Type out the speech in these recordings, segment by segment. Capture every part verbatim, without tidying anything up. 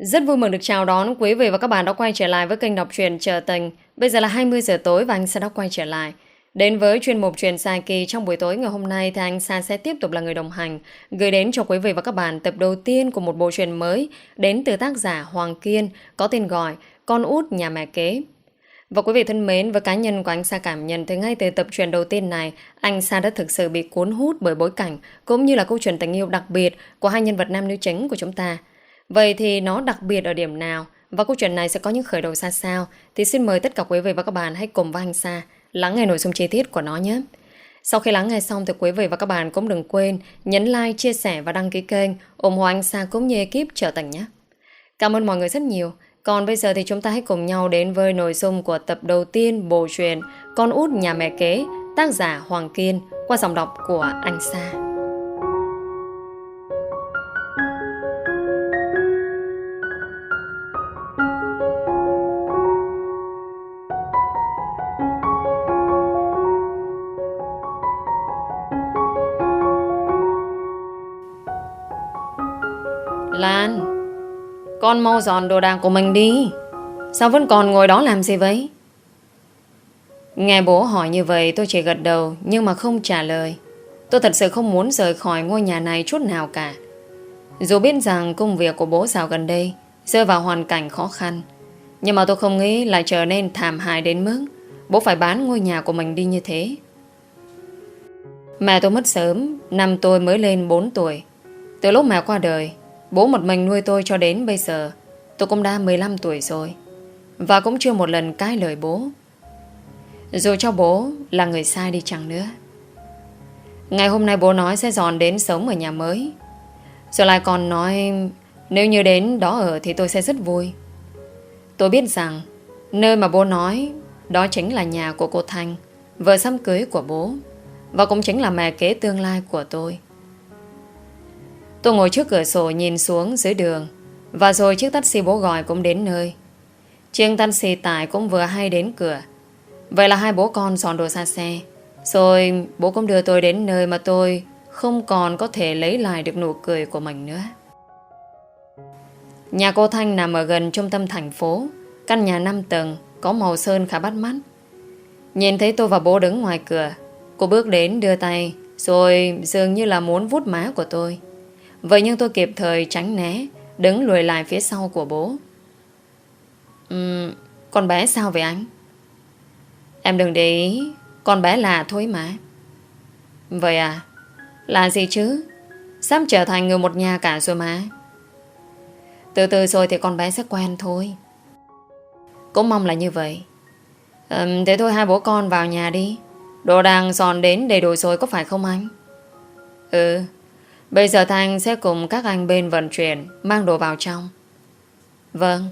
Rất vui mừng được chào đón quý vị và các bạn đã quay trở lại với kênh đọc truyện Trờ Tình. Bây giờ là hai mươi giờ tối và anh Sa đã quay trở lại. Đến với chuyên mục truyện dài kỳ trong buổi tối ngày hôm nay thì anh Sa sẽ tiếp tục là người đồng hành, gửi đến cho quý vị và các bạn tập đầu tiên của một bộ truyện mới đến từ tác giả Hoàng Kiên có tên gọi Con út nhà mẹ kế. Và quý vị thân mến, với cá nhân của anh Sa cảm nhận thì ngay từ tập truyện đầu tiên này, anh Sa đã thực sự bị cuốn hút bởi bối cảnh cũng như là câu chuyện tình yêu đặc biệt của hai nhân vật nam nữ chính của chúng ta. Vậy thì nó đặc biệt ở điểm nào và câu chuyện này sẽ có những khởi đầu ra sao thì xin mời tất cả quý vị và các bạn hãy cùng với anh Sa lắng nghe nội dung chi tiết của nó nhé. Sau khi lắng nghe xong thì quý vị và các bạn cũng đừng quên nhấn like, chia sẻ và đăng ký kênh ủng hộ anh Sa cũng như ekip Trờ Tình nhé. Cảm ơn mọi người rất nhiều. Còn bây giờ thì chúng ta hãy cùng nhau đến với nội dung của tập đầu tiên bộ truyện Con út nhà mẹ kế, tác giả Hoàng Kiên qua giọng đọc của anh Sa. Lan, con mau dọn đồ đạc của mình đi. Sao vẫn còn ngồi đó làm gì vậy? Nghe bố hỏi như vậy tôi chỉ gật đầu nhưng mà không trả lời. Tôi thật sự không muốn rời khỏi ngôi nhà này chút nào cả. Dù biết rằng công việc của bố dạo gần đây rơi vào hoàn cảnh khó khăn, nhưng mà tôi không nghĩ lại trở nên thảm hại đến mức bố phải bán ngôi nhà của mình đi như thế. Mẹ tôi mất sớm, năm tôi mới lên bốn tuổi. Từ lúc mẹ qua đời, bố một mình nuôi tôi cho đến bây giờ. Tôi cũng đã mười lăm tuổi rồi và cũng chưa một lần cãi lời bố, dù cho bố là người sai đi chăng nữa. Ngày hôm nay bố nói sẽ dọn đến sống ở nhà mới, rồi lại còn nói nếu như đến đó ở thì tôi sẽ rất vui. Tôi biết rằng nơi mà bố nói đó chính là nhà của cô Thanh, vợ sắp cưới của bố, và cũng chính là mẹ kế tương lai của tôi. Tôi ngồi trước cửa sổ nhìn xuống dưới đường, và rồi chiếc taxi bố gọi cũng đến nơi. Chiếc taxi tải cũng vừa hay đến cửa. Vậy là hai bố con dọn đồ ra xe, rồi bố cũng đưa tôi đến nơi mà tôi không còn có thể lấy lại được nụ cười của mình nữa. Nhà cô Thanh nằm ở gần trung tâm thành phố. Căn nhà năm tầng, có màu sơn khá bắt mắt. Nhìn thấy tôi và bố đứng ngoài cửa, cô bước đến đưa tay, rồi dường như là muốn vuốt má của tôi. Vậy nhưng tôi kịp thời tránh né, đứng lùi lại phía sau của bố. uhm, Con bé sao vậy anh? Em đừng để ý, con bé là thôi mà. Vậy à? Là gì chứ? Sắp trở thành người một nhà cả rồi mà. Từ từ rồi thì con bé sẽ quen thôi. Cũng mong là như vậy. uhm, Thế thôi hai bố con vào nhà đi. Đồ đạc dọn đến đầy đủ rồi có phải không anh? Ừ. Bây giờ Thanh sẽ cùng các anh bên vận chuyển mang đồ vào trong. Vâng.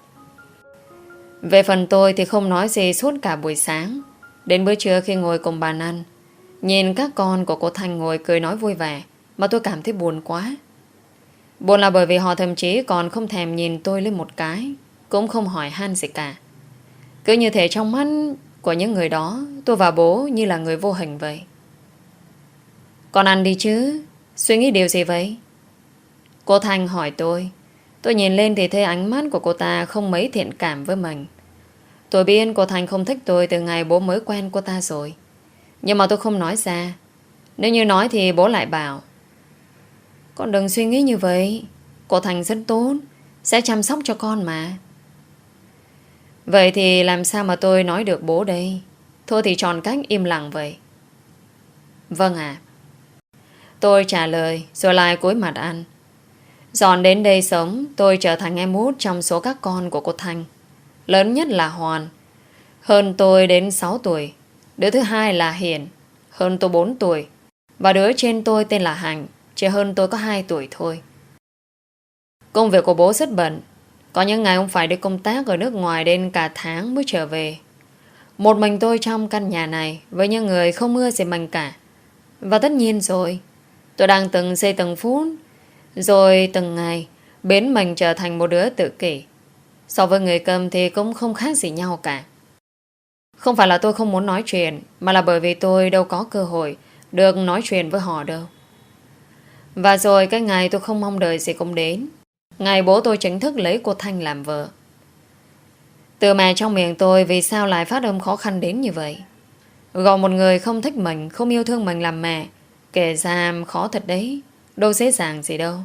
Về phần tôi thì không nói gì suốt cả buổi sáng. Đến bữa trưa khi ngồi cùng bàn ăn, nhìn các con của cô Thanh ngồi cười nói vui vẻ, mà tôi cảm thấy buồn quá. Buồn là bởi vì họ thậm chí còn không thèm nhìn tôi lên một cái, cũng không hỏi han gì cả. Cứ như thể trong mắt của những người đó, tôi và bố như là người vô hình vậy. Con ăn đi chứ. Suy nghĩ điều gì vậy? Cô Thanh hỏi tôi. Tôi nhìn lên thì thấy ánh mắt của cô ta không mấy thiện cảm với mình. Tôi biết cô Thanh không thích tôi từ ngày bố mới quen cô ta rồi, nhưng mà tôi không nói ra. Nếu như nói thì bố lại bảo con đừng suy nghĩ như vậy, cô Thanh rất tốt, sẽ chăm sóc cho con mà. Vậy thì làm sao mà tôi nói được bố đây? Thôi thì chọn cách im lặng vậy. Vâng ạ. Tôi trả lời rồi lại cúi mặt ăn. Dọn đến đây sống, tôi trở thành em út trong số các con của cô Thanh. Lớn nhất là Hoàn, hơn tôi đến sáu tuổi. Đứa thứ hai là Hiền, hơn tôi bốn tuổi. Và đứa trên tôi tên là Hạnh, chỉ hơn tôi có hai tuổi thôi. Công việc của bố rất bận. Có những ngày ông phải đi công tác ở nước ngoài đến cả tháng mới trở về. Một mình tôi trong căn nhà này với những người không ưa gì mình cả. Và tất nhiên rồi, tôi đang từng giây từng phút, rồi từng ngày biến mình trở thành một đứa tự kỷ. So với người cầm thì cũng không khác gì nhau cả. Không phải là tôi không muốn nói chuyện, mà là bởi vì tôi đâu có cơ hội được nói chuyện với họ đâu. Và rồi cái ngày tôi không mong đợi gì cũng đến. ngày bố tôi chính thức lấy cô Thanh làm vợ. Từ mẹ trong miệng tôi vì sao lại phát âm khó khăn đến như vậy? Gọi một người không thích mình, không yêu thương mình làm mẹ, kể ra khó thật đấy, đâu dễ dàng gì đâu.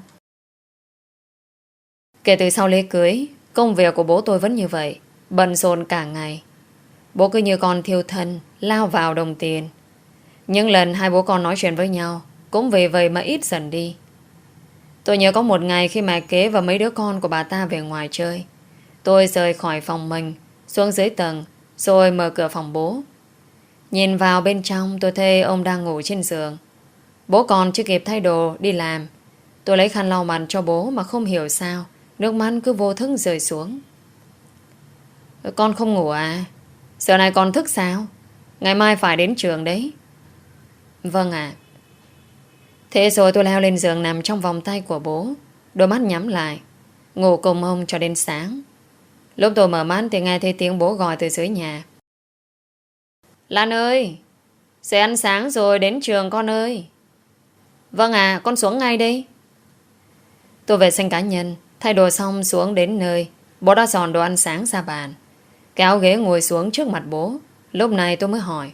Kể từ sau lễ cưới, công việc của bố tôi vẫn như vậy, bận rộn cả ngày. Bố cứ như con thiêu thân, lao vào đồng tiền. Những lần hai bố con nói chuyện với nhau cũng vì vậy mà ít dần đi. Tôi nhớ có một ngày khi mẹ kế và mấy đứa con của bà ta về ngoài chơi, tôi rời khỏi phòng mình, xuống dưới tầng, rồi mở cửa phòng bố. Nhìn vào bên trong, tôi thấy ông đang ngủ trên giường. Bố còn chưa kịp thay đồ đi làm. Tôi lấy khăn lau mặt cho bố mà không hiểu sao nước mắt cứ vô thức rơi xuống. Con không ngủ à? Giờ này con thức sao? Ngày mai phải đến trường đấy. Vâng ạ. Thế rồi tôi leo lên giường nằm trong vòng tay của bố, đôi mắt nhắm lại, ngủ cùng ông cho đến sáng. Lúc tôi mở mắt thì nghe thấy tiếng bố gọi từ dưới nhà. Lan ơi, sẽ ăn sáng rồi, đến trường con ơi. Vâng à, con xuống ngay đây. Tôi vệ sinh cá nhân, thay đồ xong xuống đến nơi. Bố đã dọn đồ ăn sáng ra bàn, kéo ghế ngồi xuống trước mặt bố. Lúc này tôi mới hỏi.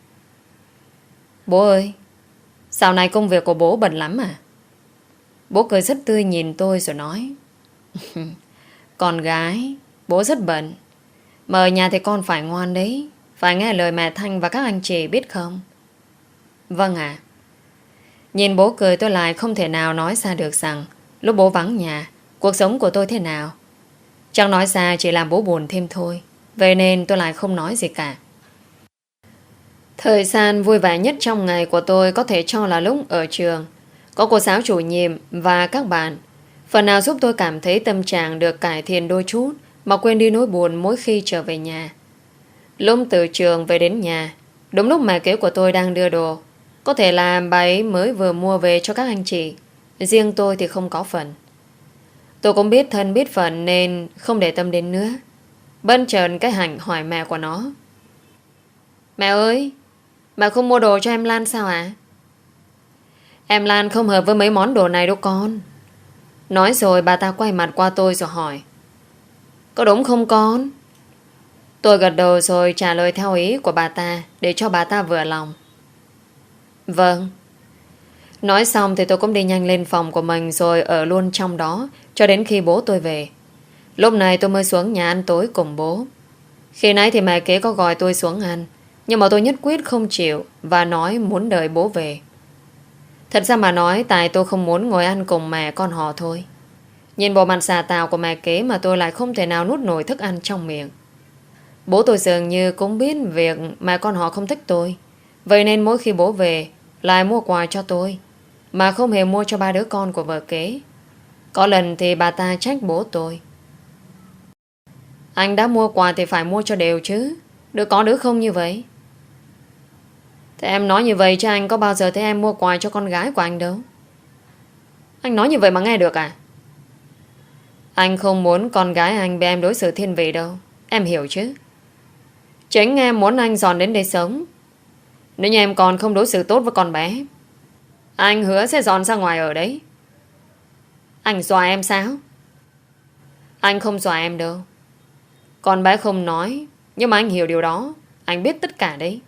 Bố ơi, dạo này công việc của bố bận lắm à? Bố cười rất tươi nhìn tôi rồi nói. Con gái, bố rất bận. Mà ở nhà thì con phải ngoan đấy, phải nghe lời mẹ Thanh và các anh chị biết không? Vâng ạ. Nhìn bố cười tôi lại không thể nào nói ra được rằng lúc bố vắng nhà, cuộc sống của tôi thế nào. Chẳng nói ra chỉ làm bố buồn thêm thôi. Vậy nên tôi lại không nói gì cả. Thời gian vui vẻ nhất trong ngày của tôi có thể cho là lúc ở trường. Có cô giáo chủ nhiệm và các bạn, phần nào giúp tôi cảm thấy tâm trạng được cải thiện đôi chút, mà quên đi nỗi buồn mỗi khi trở về nhà. Lúc từ trường về đến nhà, đúng lúc mẹ kế của tôi đang đưa đồ. Có thể là bà ấy mới vừa mua về cho các anh chị, riêng tôi thì không có phần. Tôi cũng biết thân biết phận nên không để tâm đến nữa. Bất chợt cái Hạnh hỏi mẹ của nó. Mẹ ơi, mẹ không mua đồ cho em Lan sao ạ? Em Lan không hợp với mấy món đồ này đâu con. Nói rồi bà ta quay mặt qua tôi rồi hỏi. Có đúng không con? Tôi gật đầu rồi trả lời theo ý của bà ta, để cho bà ta vừa lòng. Vâng. Nói xong thì tôi cũng đi nhanh lên phòng của mình, rồi ở luôn trong đó cho đến khi bố tôi về. Lúc này tôi mới xuống nhà ăn tối cùng bố. Khi nãy thì mẹ kế có gọi tôi xuống ăn, nhưng mà tôi nhất quyết không chịu và nói muốn đợi bố về. Thật ra mà nói, tại tôi không muốn ngồi ăn cùng mẹ con họ thôi. Nhìn bộ mặt xà tào của mẹ kế mà tôi lại không thể nào nuốt nổi thức ăn trong miệng. Bố tôi dường như cũng biết việc mẹ con họ không thích tôi. Vậy nên mỗi khi bố về lại mua quà cho tôi, mà không hề mua cho ba đứa con của vợ kế. Có lần thì bà ta trách bố tôi. Anh đã mua quà thì phải mua cho đều chứ, đứa có đứa không như vậy. Thế em nói như vậy chứ anh có bao giờ thấy em mua quà cho con gái của anh đâu. Anh nói như vậy mà nghe được à? Anh không muốn con gái anh bị em đối xử thiên vị đâu, em hiểu chứ. Chính em muốn anh dọn đến đây sống. Nếu như em còn không đối xử tốt với con bé, anh hứa sẽ dọn ra ngoài ở đấy. Anh dọa em sao? Anh không dọa em đâu. Con bé không nói, nhưng mà anh hiểu điều đó. Anh biết tất cả đấy.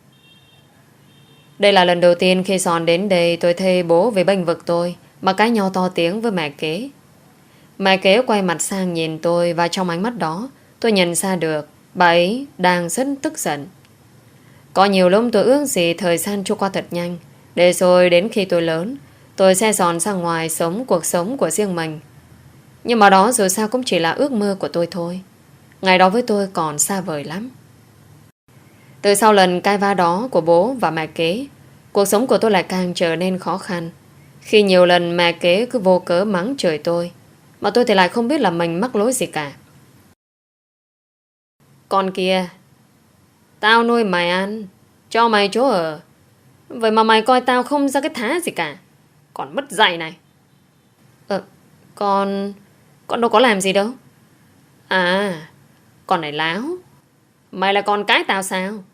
Đây là lần đầu tiên khi dọn đến đây tôi thấy bố về bênh vực tôi mà cãi nhau to tiếng với mẹ kế. Mẹ kế quay mặt sang nhìn tôi, và trong ánh mắt đó tôi nhận ra được bà ấy đang rất tức giận. Có nhiều lúc tôi ước gì thời gian trôi qua thật nhanh, để rồi đến khi tôi lớn, tôi sẽ dọn ra ngoài sống cuộc sống của riêng mình. Nhưng mà đó dù sao cũng chỉ là ước mơ của tôi thôi. Ngày đó với tôi còn xa vời lắm. Từ sau lần cãi vã đó của bố và mẹ kế, cuộc sống của tôi lại càng trở nên khó khăn. Khi nhiều lần mẹ kế cứ vô cớ mắng chửi tôi, mà tôi thì lại không biết là mình mắc lỗi gì cả. Con kia, tao nuôi mày ăn, cho mày chỗ ở, vậy mà mày coi tao không ra cái thá gì cả. Còn mất dạy này. Ờ, con... Con đâu có làm gì đâu. À, con này láo. Mày là con cái tao sao?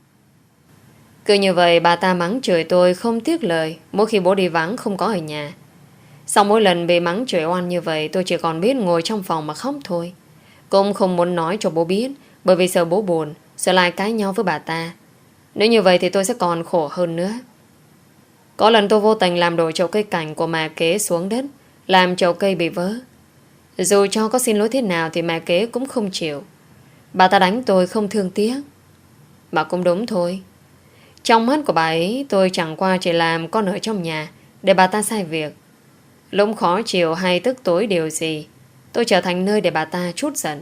Cứ như vậy bà ta mắng chửi tôi không tiếc lời mỗi khi bố đi vắng không có ở nhà. Sau mỗi lần bị mắng chửi oan như vậy, tôi chỉ còn biết ngồi trong phòng mà khóc thôi. Cũng không muốn nói cho bố biết, bởi vì sợ bố buồn, sợ lại cãi nhau với bà ta. Nếu như vậy thì tôi sẽ còn khổ hơn nữa. Có lần tôi vô tình làm đổ chậu cây cảnh của mẹ kế xuống đất, làm chậu cây bị vỡ. Dù cho có xin lỗi thế nào thì mẹ kế cũng không chịu. Bà ta đánh tôi không thương tiếc. Mà cũng đúng thôi. Trong mắt của bà ấy, tôi chẳng qua chỉ làm con ở trong nhà để bà ta sai việc. Lúc khó chịu hay tức tối điều gì, tôi trở thành nơi để bà ta trút giận.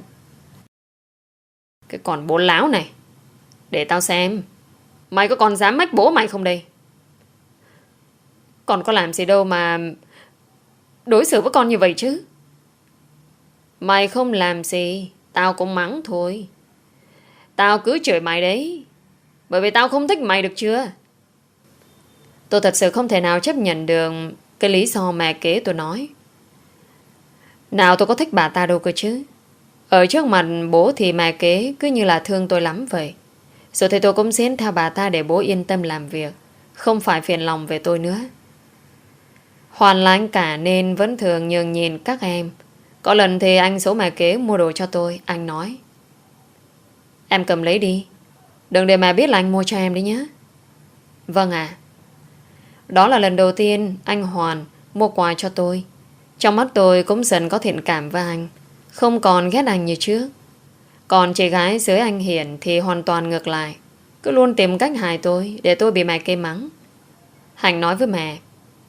Cái con bố láo này, để tao xem mày có còn dám mách bố mày không đây? Con có làm gì đâu mà đối xử với con như vậy chứ. Mày không làm gì, tao cũng mắng thôi. Tao cứ chửi mày đấy, bởi vì tao không thích mày, được chưa? Tôi thật sự không thể nào chấp nhận được cái lý do mẹ kế tôi nói. Nào tôi có thích bà ta đâu cơ chứ. Ở trước mặt bố thì mẹ kế cứ như là thương tôi lắm vậy. Rồi thì tôi cũng xén theo bà ta để bố yên tâm làm việc, không phải phiền lòng về tôi nữa. Hoàn là anh cả nên vẫn thường nhường nhìn các em. Có lần thì anh số mẹ kế mua đồ cho tôi. Anh nói: em cầm lấy đi, đừng để mẹ biết là anh mua cho em đấy nhé. Vâng ạ. Đó là lần đầu tiên anh Hoàn mua quà cho tôi. Trong mắt tôi cũng dần có thiện cảm với anh, không còn ghét anh như trước. Còn chị gái dưới anh Hiển thì hoàn toàn ngược lại, cứ luôn tìm cách hại tôi để tôi bị mẹ kê mắng. Hành nói với mẹ: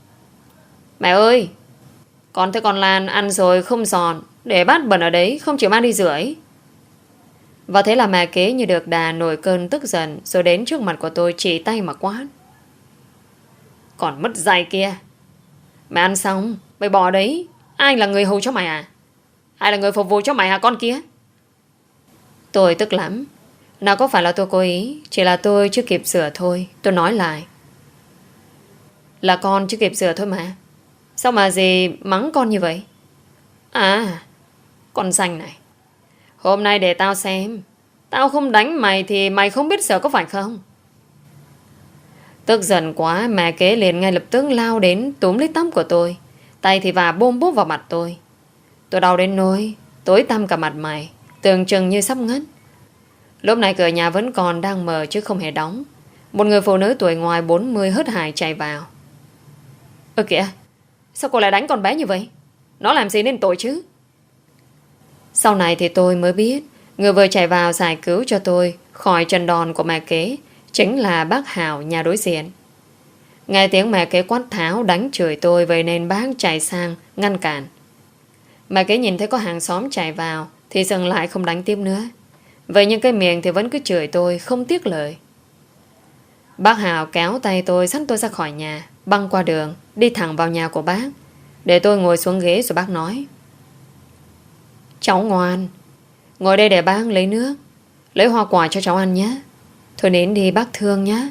mẹ ơi, con thấy con Lan ăn rồi không giòn, để bát bẩn ở đấy không chịu mang đi rửa ấy. Và thế là mẹ kế như được đà nổi cơn tức giận, rồi đến trước mặt của tôi chỉ tay mà quát: còn mất dạy kia, mày ăn xong mày bỏ đấy, ai là người hầu cho mày à? Ai là người phục vụ cho mày hả con kia? Tôi tức lắm. Nào có phải là tôi cố ý, chỉ là tôi chưa kịp sửa thôi. Tôi nói lại: là con chưa kịp sửa thôi mà. Sao mà dì mắng con như vậy? À, con xanh này, hôm nay để tao xem, tao không đánh mày thì mày không biết sửa có phải không? Tức giận quá, mẹ kế liền ngay lập tức lao đến túm lấy tóc của tôi, tay thì vả bôm bốp vào mặt tôi. Tôi đau đến nỗi tối tăm cả mặt mày, tưởng chừng như sắp ngất. Lúc này cửa nhà vẫn còn đang mở chứ không hề đóng. Một người phụ nữ tuổi ngoài bốn mươi hớt hải chạy vào. Ơ kìa, sao cô lại đánh con bé như vậy? Nó làm gì nên tội chứ? Sau này thì tôi mới biết người vừa chạy vào giải cứu cho tôi khỏi trận đòn của mẹ kế chính là bác Hảo nhà đối diện. Nghe tiếng mẹ kế quát tháo đánh chửi tôi, vậy nên bác chạy sang ngăn cản. Mẹ kế nhìn thấy có hàng xóm chạy vào thì dừng lại không đánh tiếp nữa. Vậy nhưng cái miệng thì vẫn cứ chửi tôi không tiếc lời. Bác Hảo kéo tay tôi xách tôi ra khỏi nhà, băng qua đường đi thẳng vào nhà của bác, để tôi ngồi xuống ghế rồi bác nói: cháu ngoan, ngồi đây để bác lấy nước, lấy hoa quả cho cháu ăn nhé. Thôi đến đi, bác thương nhé.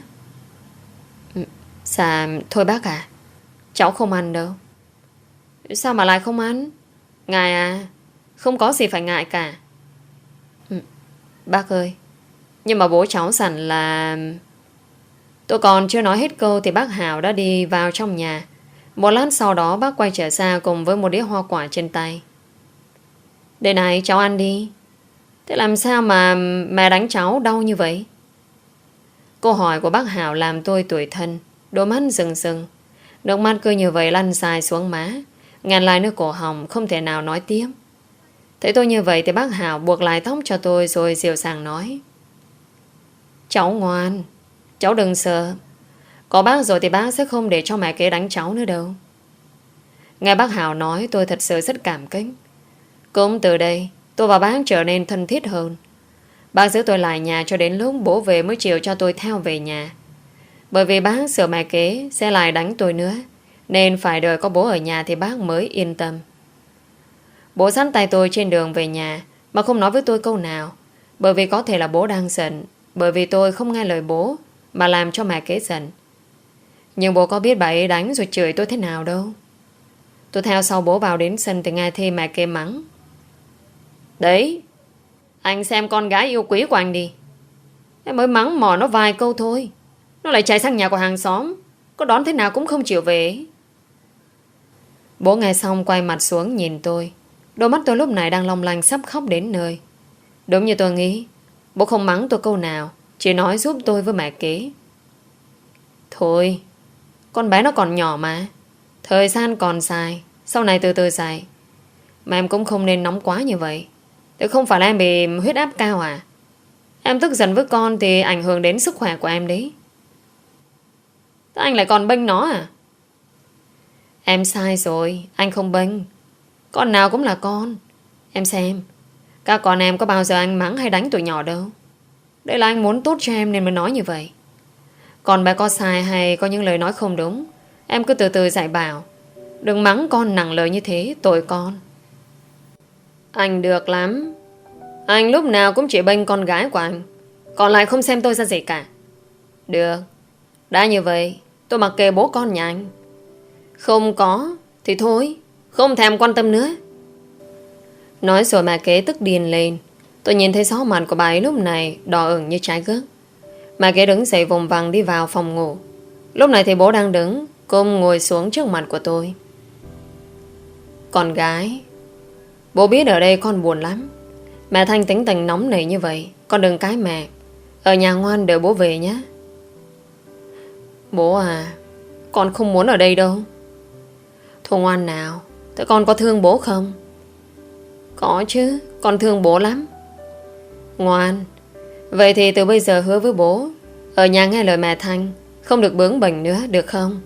Dạ thôi bác à, cháu không ăn đâu. Sao mà lại không ăn? Ngài à, không có gì phải ngại cả. ừ, Bác ơi, nhưng mà bố cháu dặn là... Tôi còn chưa nói hết câu thì bác Hảo đã đi vào trong nhà. Một lát sau đó bác quay trở ra cùng với một đĩa hoa quả trên tay. Đây này, cháu ăn đi. Thế làm sao mà mẹ đánh cháu đau như vậy? Câu hỏi của bác Hảo làm tôi tủi thân, đôi mắt rừng rừng, nước mắt cứ như vậy lăn dài xuống má, ngàn lại nước cổ họng, không thể nào nói tiếp. Thấy tôi như vậy thì bác Hảo buộc lại tóc cho tôi rồi dịu dàng nói: cháu ngoan, cháu đừng sợ. Có bác rồi thì bác sẽ không để cho mẹ kế đánh cháu nữa đâu. Nghe bác Hảo nói tôi thật sự rất cảm kích. Cũng từ đây tôi và bác trở nên thân thiết hơn. Bác giữ tôi lại nhà cho đến lúc bố về mới chịu cho tôi theo về nhà. Bởi vì bác sợ mẹ kế sẽ lại đánh tôi nữa, nên phải đợi có bố ở nhà thì bác mới yên tâm. Bố dắt tay tôi trên đường về nhà mà không nói với tôi câu nào, bởi vì có thể là bố đang giận, bởi vì tôi không nghe lời bố mà làm cho mẹ kế giận. Nhưng bố có biết bà ấy đánh rồi chửi tôi thế nào đâu. Tôi theo sau bố vào đến sân thì nghe thêm mẹ kế mắng: đấy, anh xem con gái yêu quý của anh đi. Em mới mắng mò nó vài câu thôi, nó lại chạy sang nhà của hàng xóm, có đón thế nào cũng không chịu về. Bố nghe xong quay mặt xuống nhìn tôi. Đôi mắt tôi lúc này đang long lanh sắp khóc đến nơi. Đúng như tôi nghĩ, bố không mắng tôi câu nào, chỉ nói giúp tôi với mẹ kế. Thôi, con bé nó còn nhỏ mà, thời gian còn dài, sau này từ từ dài. Mà em cũng không nên nóng quá như vậy. Thế không phải là em bị huyết áp cao à? Em tức giận với con thì ảnh hưởng đến sức khỏe của em đấy. Thế anh lại còn bênh nó à? Em sai rồi, anh không bênh. Con nào cũng là con. Em xem, các con em có bao giờ anh mắng hay đánh tụi nhỏ đâu. Đây là anh muốn tốt cho em nên mới nói như vậy. Còn bé có sai hay có những lời nói không đúng, em cứ từ từ dạy bảo. Đừng mắng con nặng lời như thế, tội con. Anh được lắm. Anh lúc nào cũng chỉ bênh con gái của anh, còn lại không xem tôi ra gì cả. Được, đã như vậy tôi mặc kệ bố con nhà anh. Không có thì thôi, không thèm quan tâm nữa. Nói rồi mà kế tức điên lên. Tôi nhìn thấy sáu mặt của bà ấy lúc này đỏ ửng như trái gấc. Mà kế đứng dậy vùng vằng đi vào phòng ngủ. Lúc này thì bố đang đứng cùng ngồi xuống trước mặt của tôi. Con gái, bố biết ở đây con buồn lắm. Mẹ Thanh tính tình nóng nảy như vậy, con đừng cái mẹ. Ở nhà ngoan đợi bố về nhé. Bố à, con không muốn ở đây đâu. Thôi ngoan nào, thế con có thương bố không? Có chứ, con thương bố lắm. Ngoan. Vậy thì từ bây giờ hứa với bố, ở nhà nghe lời mẹ Thanh, không được bướng bỉnh nữa, được không?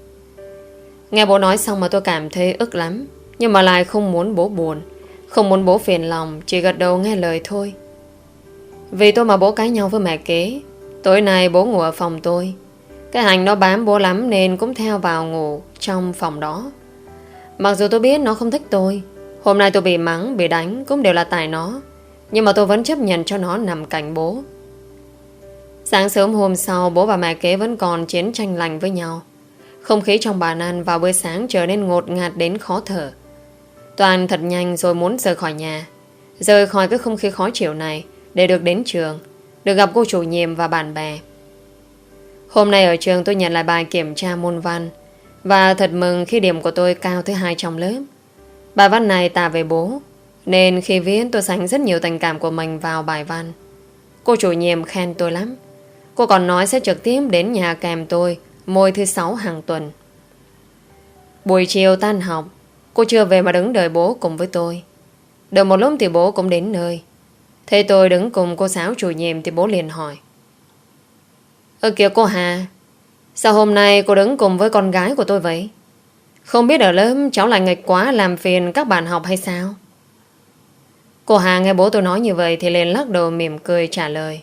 Nghe bố nói xong mà tôi cảm thấy ức lắm. Nhưng mà lại không muốn bố buồn, không muốn bố phiền lòng, chỉ gật đầu nghe lời thôi. Vì tôi mà bố cãi nhau với mẹ kế. Tối nay bố ngủ ở phòng tôi. Cái Hành nó bám bố lắm nên cũng theo vào ngủ trong phòng đó. Mặc dù tôi biết nó không thích tôi, hôm nay tôi bị mắng, bị đánh cũng đều là tại nó, nhưng mà tôi vẫn chấp nhận cho nó nằm cạnh bố. Sáng sớm hôm sau, bố và mẹ kế vẫn còn chiến tranh lành với nhau. Không khí trong bàn ăn vào bữa sáng trở nên ngột ngạt đến khó thở. Toàn thật nhanh rồi muốn rời khỏi nhà, rời khỏi cái không khí khó chịu này để được đến trường, được gặp cô chủ nhiệm và bạn bè. Hôm nay ở trường tôi nhận lại bài kiểm tra môn văn, và thật mừng khi điểm của tôi cao thứ hai trong lớp. Bài văn này tả về bố, nên khi viết tôi dành rất nhiều tình cảm của mình vào bài văn. Cô chủ nhiệm khen tôi lắm. Cô còn nói sẽ trực tiếp đến nhà kèm tôi mỗi thứ sáu hàng tuần. Buổi chiều tan học, cô chưa về mà đứng đợi bố cùng với tôi. Đợi một lúc thì bố cũng đến nơi. Thấy tôi đứng cùng cô giáo chủ nhiệm thì bố liền hỏi: Ơ kìa cô Hà, sao hôm nay cô đứng cùng với con gái của tôi vậy? Không biết ở lớp cháu lại nghịch quá làm phiền các bạn học hay sao? Cô Hà nghe bố tôi nói như vậy thì liền lắc đầu mỉm cười trả lời: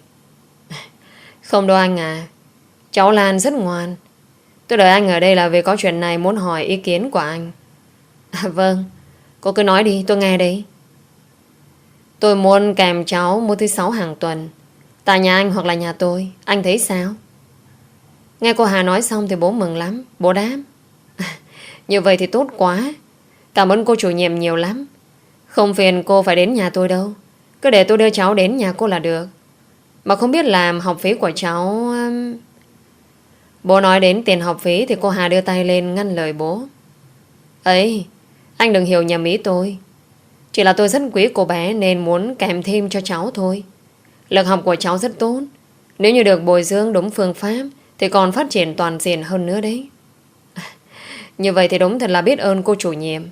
Không đâu anh à, cháu Lan rất ngoan. Tôi đợi anh ở đây là vì có chuyện này muốn hỏi ý kiến của anh. À, vâng, cô cứ nói đi, tôi nghe đây. Tôi muốn kèm cháu mỗi thứ sáu hàng tuần, tại nhà anh hoặc là nhà tôi, anh thấy sao? Nghe cô Hà nói xong thì bố mừng lắm. Bố đáp: Như vậy thì tốt quá. Cảm ơn cô chủ nhiệm nhiều lắm. Không phiền cô phải đến nhà tôi đâu, cứ để tôi đưa cháu đến nhà cô là được. Mà không biết làm học phí của cháu... Bố nói đến tiền học phí thì cô Hà đưa tay lên ngăn lời bố. Ấy, anh đừng hiểu nhầm ý tôi. Chỉ là tôi rất quý cô bé nên muốn kèm thêm cho cháu thôi. Lực học của cháu rất tốt. Nếu như được bồi dưỡng đúng phương pháp thì còn phát triển toàn diện hơn nữa đấy. Như vậy thì đúng thật là biết ơn cô chủ nhiệm.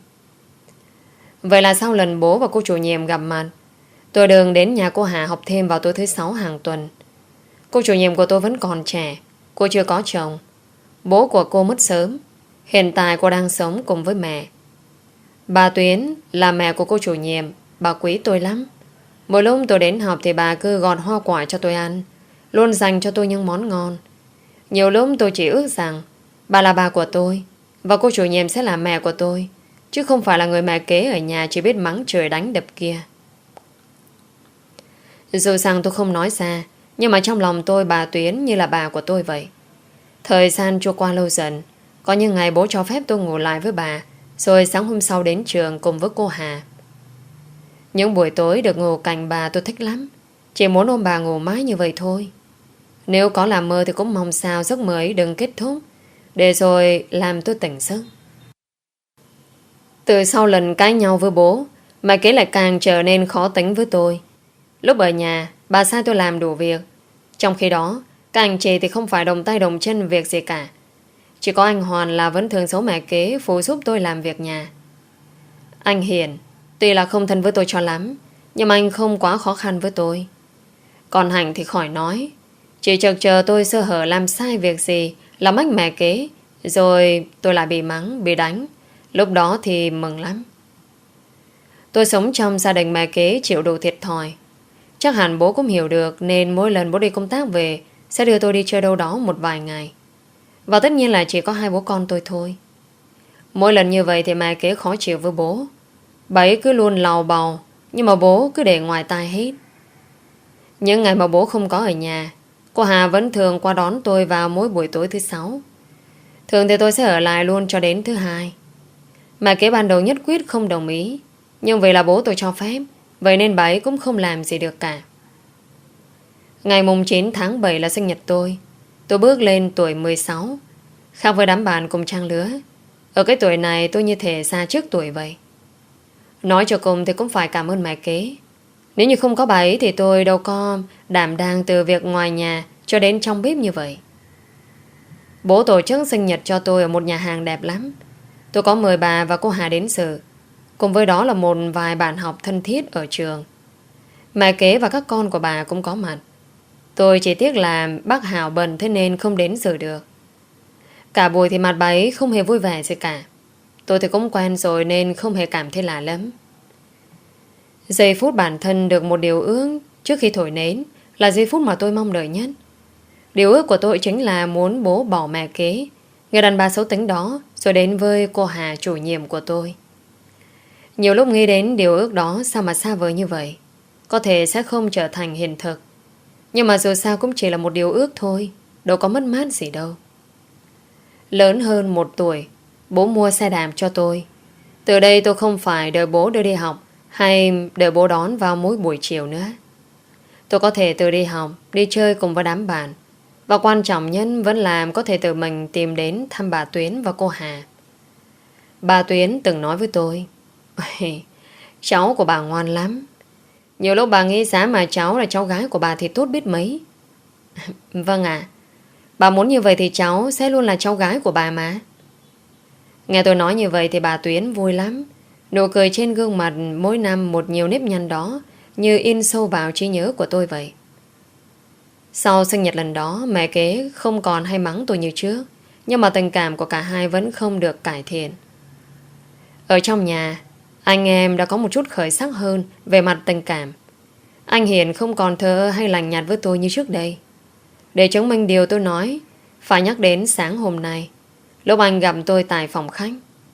Vậy là sau lần bố và cô chủ nhiệm gặp mặt, tôi đường đến nhà cô Hà học thêm vào tối thứ sáu hàng tuần. Cô chủ nhiệm của tôi vẫn còn trẻ. Cô chưa có chồng. Bố của cô mất sớm. Hiện tại cô đang sống cùng với mẹ. Bà Tuyến là mẹ của cô chủ nhiệm. Bà quý tôi lắm. Mỗi lúc tôi đến học thì bà cứ gọt hoa quả cho tôi ăn, luôn dành cho tôi những món ngon. Nhiều lúc tôi chỉ ước rằng bà là bà của tôi và cô chủ nhiệm sẽ là mẹ của tôi, chứ không phải là người mẹ kế ở nhà chỉ biết mắng trời đánh đập kia. Dù rằng tôi không nói ra, nhưng mà trong lòng tôi bà Tuyến như là bà của tôi vậy. Thời gian trôi qua lâu dần. Có những ngày bố cho phép tôi ngủ lại với bà, rồi sáng hôm sau đến trường cùng với cô Hà. Những buổi tối được ngủ cạnh bà tôi thích lắm. Chỉ muốn ôm bà ngủ mãi như vậy thôi. Nếu có làm mơ thì cũng mong sao giấc mơ ấy đừng kết thúc, để rồi làm tôi tỉnh giấc. Từ sau lần cãi nhau với bố, mẹ kế lại càng trở nên khó tính với tôi. Lúc ở nhà, bà sai tôi làm đủ việc. Trong khi đó, các anh chị thì không phải đồng tay đồng chân việc gì cả. Chỉ có anh Hoàn là vẫn thường giấu mẹ kế phụ giúp tôi làm việc nhà. Anh Hiền, tuy là không thân với tôi cho lắm, nhưng mà anh không quá khó khăn với tôi. Còn Hạnh thì khỏi nói. Chỉ chực chờ tôi sơ hở làm sai việc gì là mách mẹ kế, rồi tôi lại bị mắng, bị đánh. Lúc đó thì mừng lắm. Tôi sống trong gia đình mẹ kế chịu đủ thiệt thòi. Chắc hẳn bố cũng hiểu được, nên mỗi lần bố đi công tác về sẽ đưa tôi đi chơi đâu đó một vài ngày. Và tất nhiên là chỉ có hai bố con tôi thôi. Mỗi lần như vậy thì mẹ kế khó chịu với bố. Bà ấy cứ luôn lầu bầu, nhưng mà bố cứ để ngoài tai hết. Những ngày mà bố không có ở nhà, cô Hà vẫn thường qua đón tôi vào mỗi buổi tối thứ sáu. Thường thì tôi sẽ ở lại luôn cho đến thứ hai. Mẹ kế ban đầu nhất quyết không đồng ý, nhưng vì là bố tôi cho phép, vậy nên bà ấy cũng không làm gì được cả. Ngày mùng chín tháng bảy là sinh nhật tôi. Tôi bước lên tuổi mười sáu. Khác với đám bạn cùng trang lứa, ở cái tuổi này tôi như thể xa trước tuổi vậy. Nói cho cùng thì cũng phải cảm ơn mẹ kế. Nếu như không có bà ấy thì tôi đâu có đảm đang từ việc ngoài nhà cho đến trong bếp như vậy. Bố tổ chức sinh nhật cho tôi ở một nhà hàng đẹp lắm. Tôi có mời bà và cô Hà đến dự. Cùng với đó là một vài bạn học thân thiết ở trường. Mẹ kế và các con của bà cũng có mặt. Tôi chỉ tiếc là bác Hảo bận thế nên không đến dự được. Cả buổi thì mặt bà ấy không hề vui vẻ gì cả. Tôi thì cũng quen rồi nên không hề cảm thấy lạ lắm. Giây phút bản thân được một điều ước trước khi thổi nến là giây phút mà tôi mong đợi nhất. Điều ước của tôi chính là muốn bố bỏ mẹ kế, người đàn bà xấu tính đó, rồi đến với cô Hà, chủ nhiệm của tôi. Nhiều lúc nghĩ đến điều ước đó sao mà xa vời như vậy, có thể sẽ không trở thành hiện thực. Nhưng mà dù sao cũng chỉ là một điều ước thôi, đâu có mất mát gì đâu. Lớn hơn một tuổi, bố mua xe đạp cho tôi. Từ đây tôi không phải đợi bố đưa đi học hay đợi bố đón vào mỗi buổi chiều nữa. Tôi có thể tự đi học, đi chơi cùng với đám bạn. Và quan trọng nhất vẫn là có thể tự mình tìm đến thăm bà Tuyến và cô Hà. Bà Tuyến từng nói với tôi, cháu của bà ngoan lắm. Nhiều lúc bà nghĩ giá mà cháu là cháu gái của bà thì tốt biết mấy. Vâng ạ. Bà muốn như vậy thì cháu sẽ luôn là cháu gái của bà mà. Nghe tôi nói như vậy thì bà Tuyến vui lắm. Nụ cười trên gương mặt mỗi năm một nhiều nếp nhăn đó như in sâu vào trí nhớ của tôi vậy. Sau sinh nhật lần đó, mẹ kế không còn hay mắng tôi như trước, nhưng mà tình cảm của cả hai vẫn không được cải thiện. Ở trong nhà, anh em đã có một chút khởi sắc hơn về mặt tình cảm. Anh Hiền không còn thờ ơ hay lành nhạt với tôi như trước đây. Để chứng minh điều tôi nói, phải nhắc đến sáng hôm nay, lúc anh gặp tôi tại phòng khách.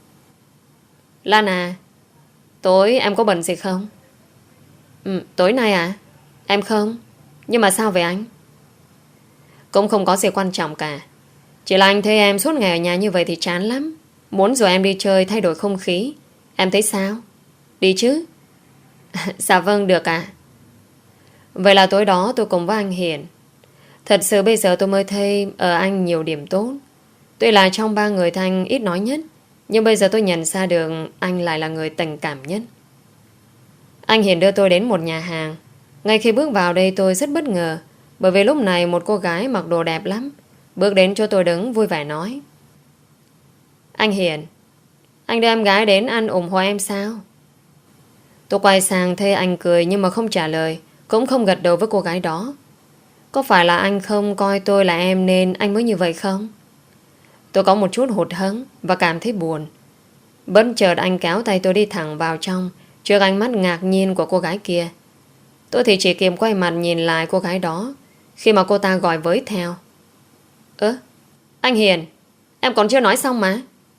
Lan à, tối em có bận gì không? Ừ, tối nay à? Em không. Nhưng mà sao vậy anh? Cũng không có gì quan trọng cả. Chỉ là anh thấy em suốt ngày ở nhà như vậy thì chán lắm. Muốn rồi em đi chơi thay đổi không khí. Em thấy sao? Đi chứ? Dạ vâng, được ạ. Vậy là tối đó tôi cùng với anh Hiền. Thật sự bây giờ tôi mới thấy ở anh nhiều điểm tốt. Tuy là trong ba người Thanh ít nói nhất, nhưng bây giờ tôi nhận ra được anh lại là người tình cảm nhất. Anh Hiền đưa tôi đến một nhà hàng. Ngay khi bước vào đây tôi rất bất ngờ, bởi vì lúc này một cô gái mặc đồ đẹp lắm bước đến cho tôi đứng vui vẻ nói: Anh Hiền, anh đưa em gái đến ăn ủng hộ em sao? Tôi quay sang thấy anh cười nhưng mà không trả lời, cũng không gật đầu với cô gái đó. Có phải là anh không coi tôi là em nên anh mới như vậy không? Tôi có một chút hụt hẫng và cảm thấy buồn. Bất chợt anh kéo tay tôi đi thẳng vào trong trước ánh mắt ngạc nhiên của cô gái kia. Tôi thì chỉ kịp quay mặt nhìn lại cô gái đó khi mà cô ta gọi với theo: Ơ, anh Hiền, em còn chưa nói xong mà.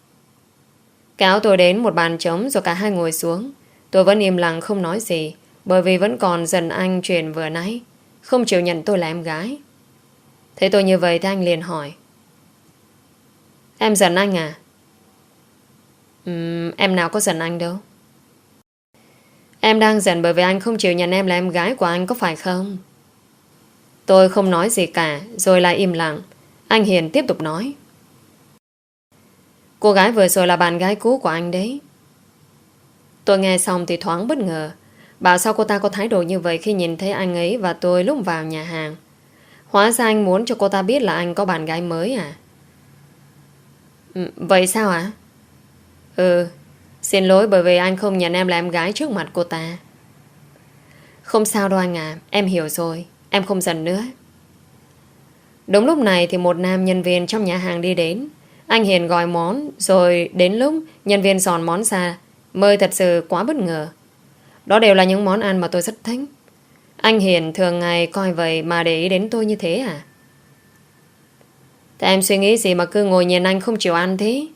Kéo tôi đến một bàn trống rồi cả hai ngồi xuống. Tôi vẫn im lặng không nói gì, bởi vì vẫn còn giận anh chuyện vừa nãy, không chịu nhận tôi là em gái. Thấy tôi như vậy thì anh liền hỏi: Em giận anh à? Uhm, em nào có giận anh đâu. Em đang giận bởi vì anh không chịu nhận em là em gái của anh, có phải không? Tôi không nói gì cả, rồi lại im lặng. Anh Hiền tiếp tục nói: Cô gái vừa rồi là bạn gái cũ của anh đấy. Tôi nghe xong thì thoáng bất ngờ. Bảo sao cô ta có thái độ như vậy khi nhìn thấy anh ấy và tôi lúc vào nhà hàng. Hóa ra anh muốn cho cô ta biết là anh có bạn gái mới à? Ừ, vậy sao ạ? Ừ, xin lỗi bởi vì anh không nhận em là em gái trước mặt cô ta. Không sao đâu anh à, em hiểu rồi. Em không giận nữa. Đúng lúc này thì một nam nhân viên trong nhà hàng đi đến. Anh Hiền gọi món, rồi đến lúc nhân viên dọn món ra, mời thật sự quá bất ngờ. Đó đều là những món ăn mà tôi rất thích. Anh Hiền thường ngày coi vậy mà để ý đến tôi như thế à? Thế em suy nghĩ gì mà cứ ngồi nhìn anh không chịu ăn thế?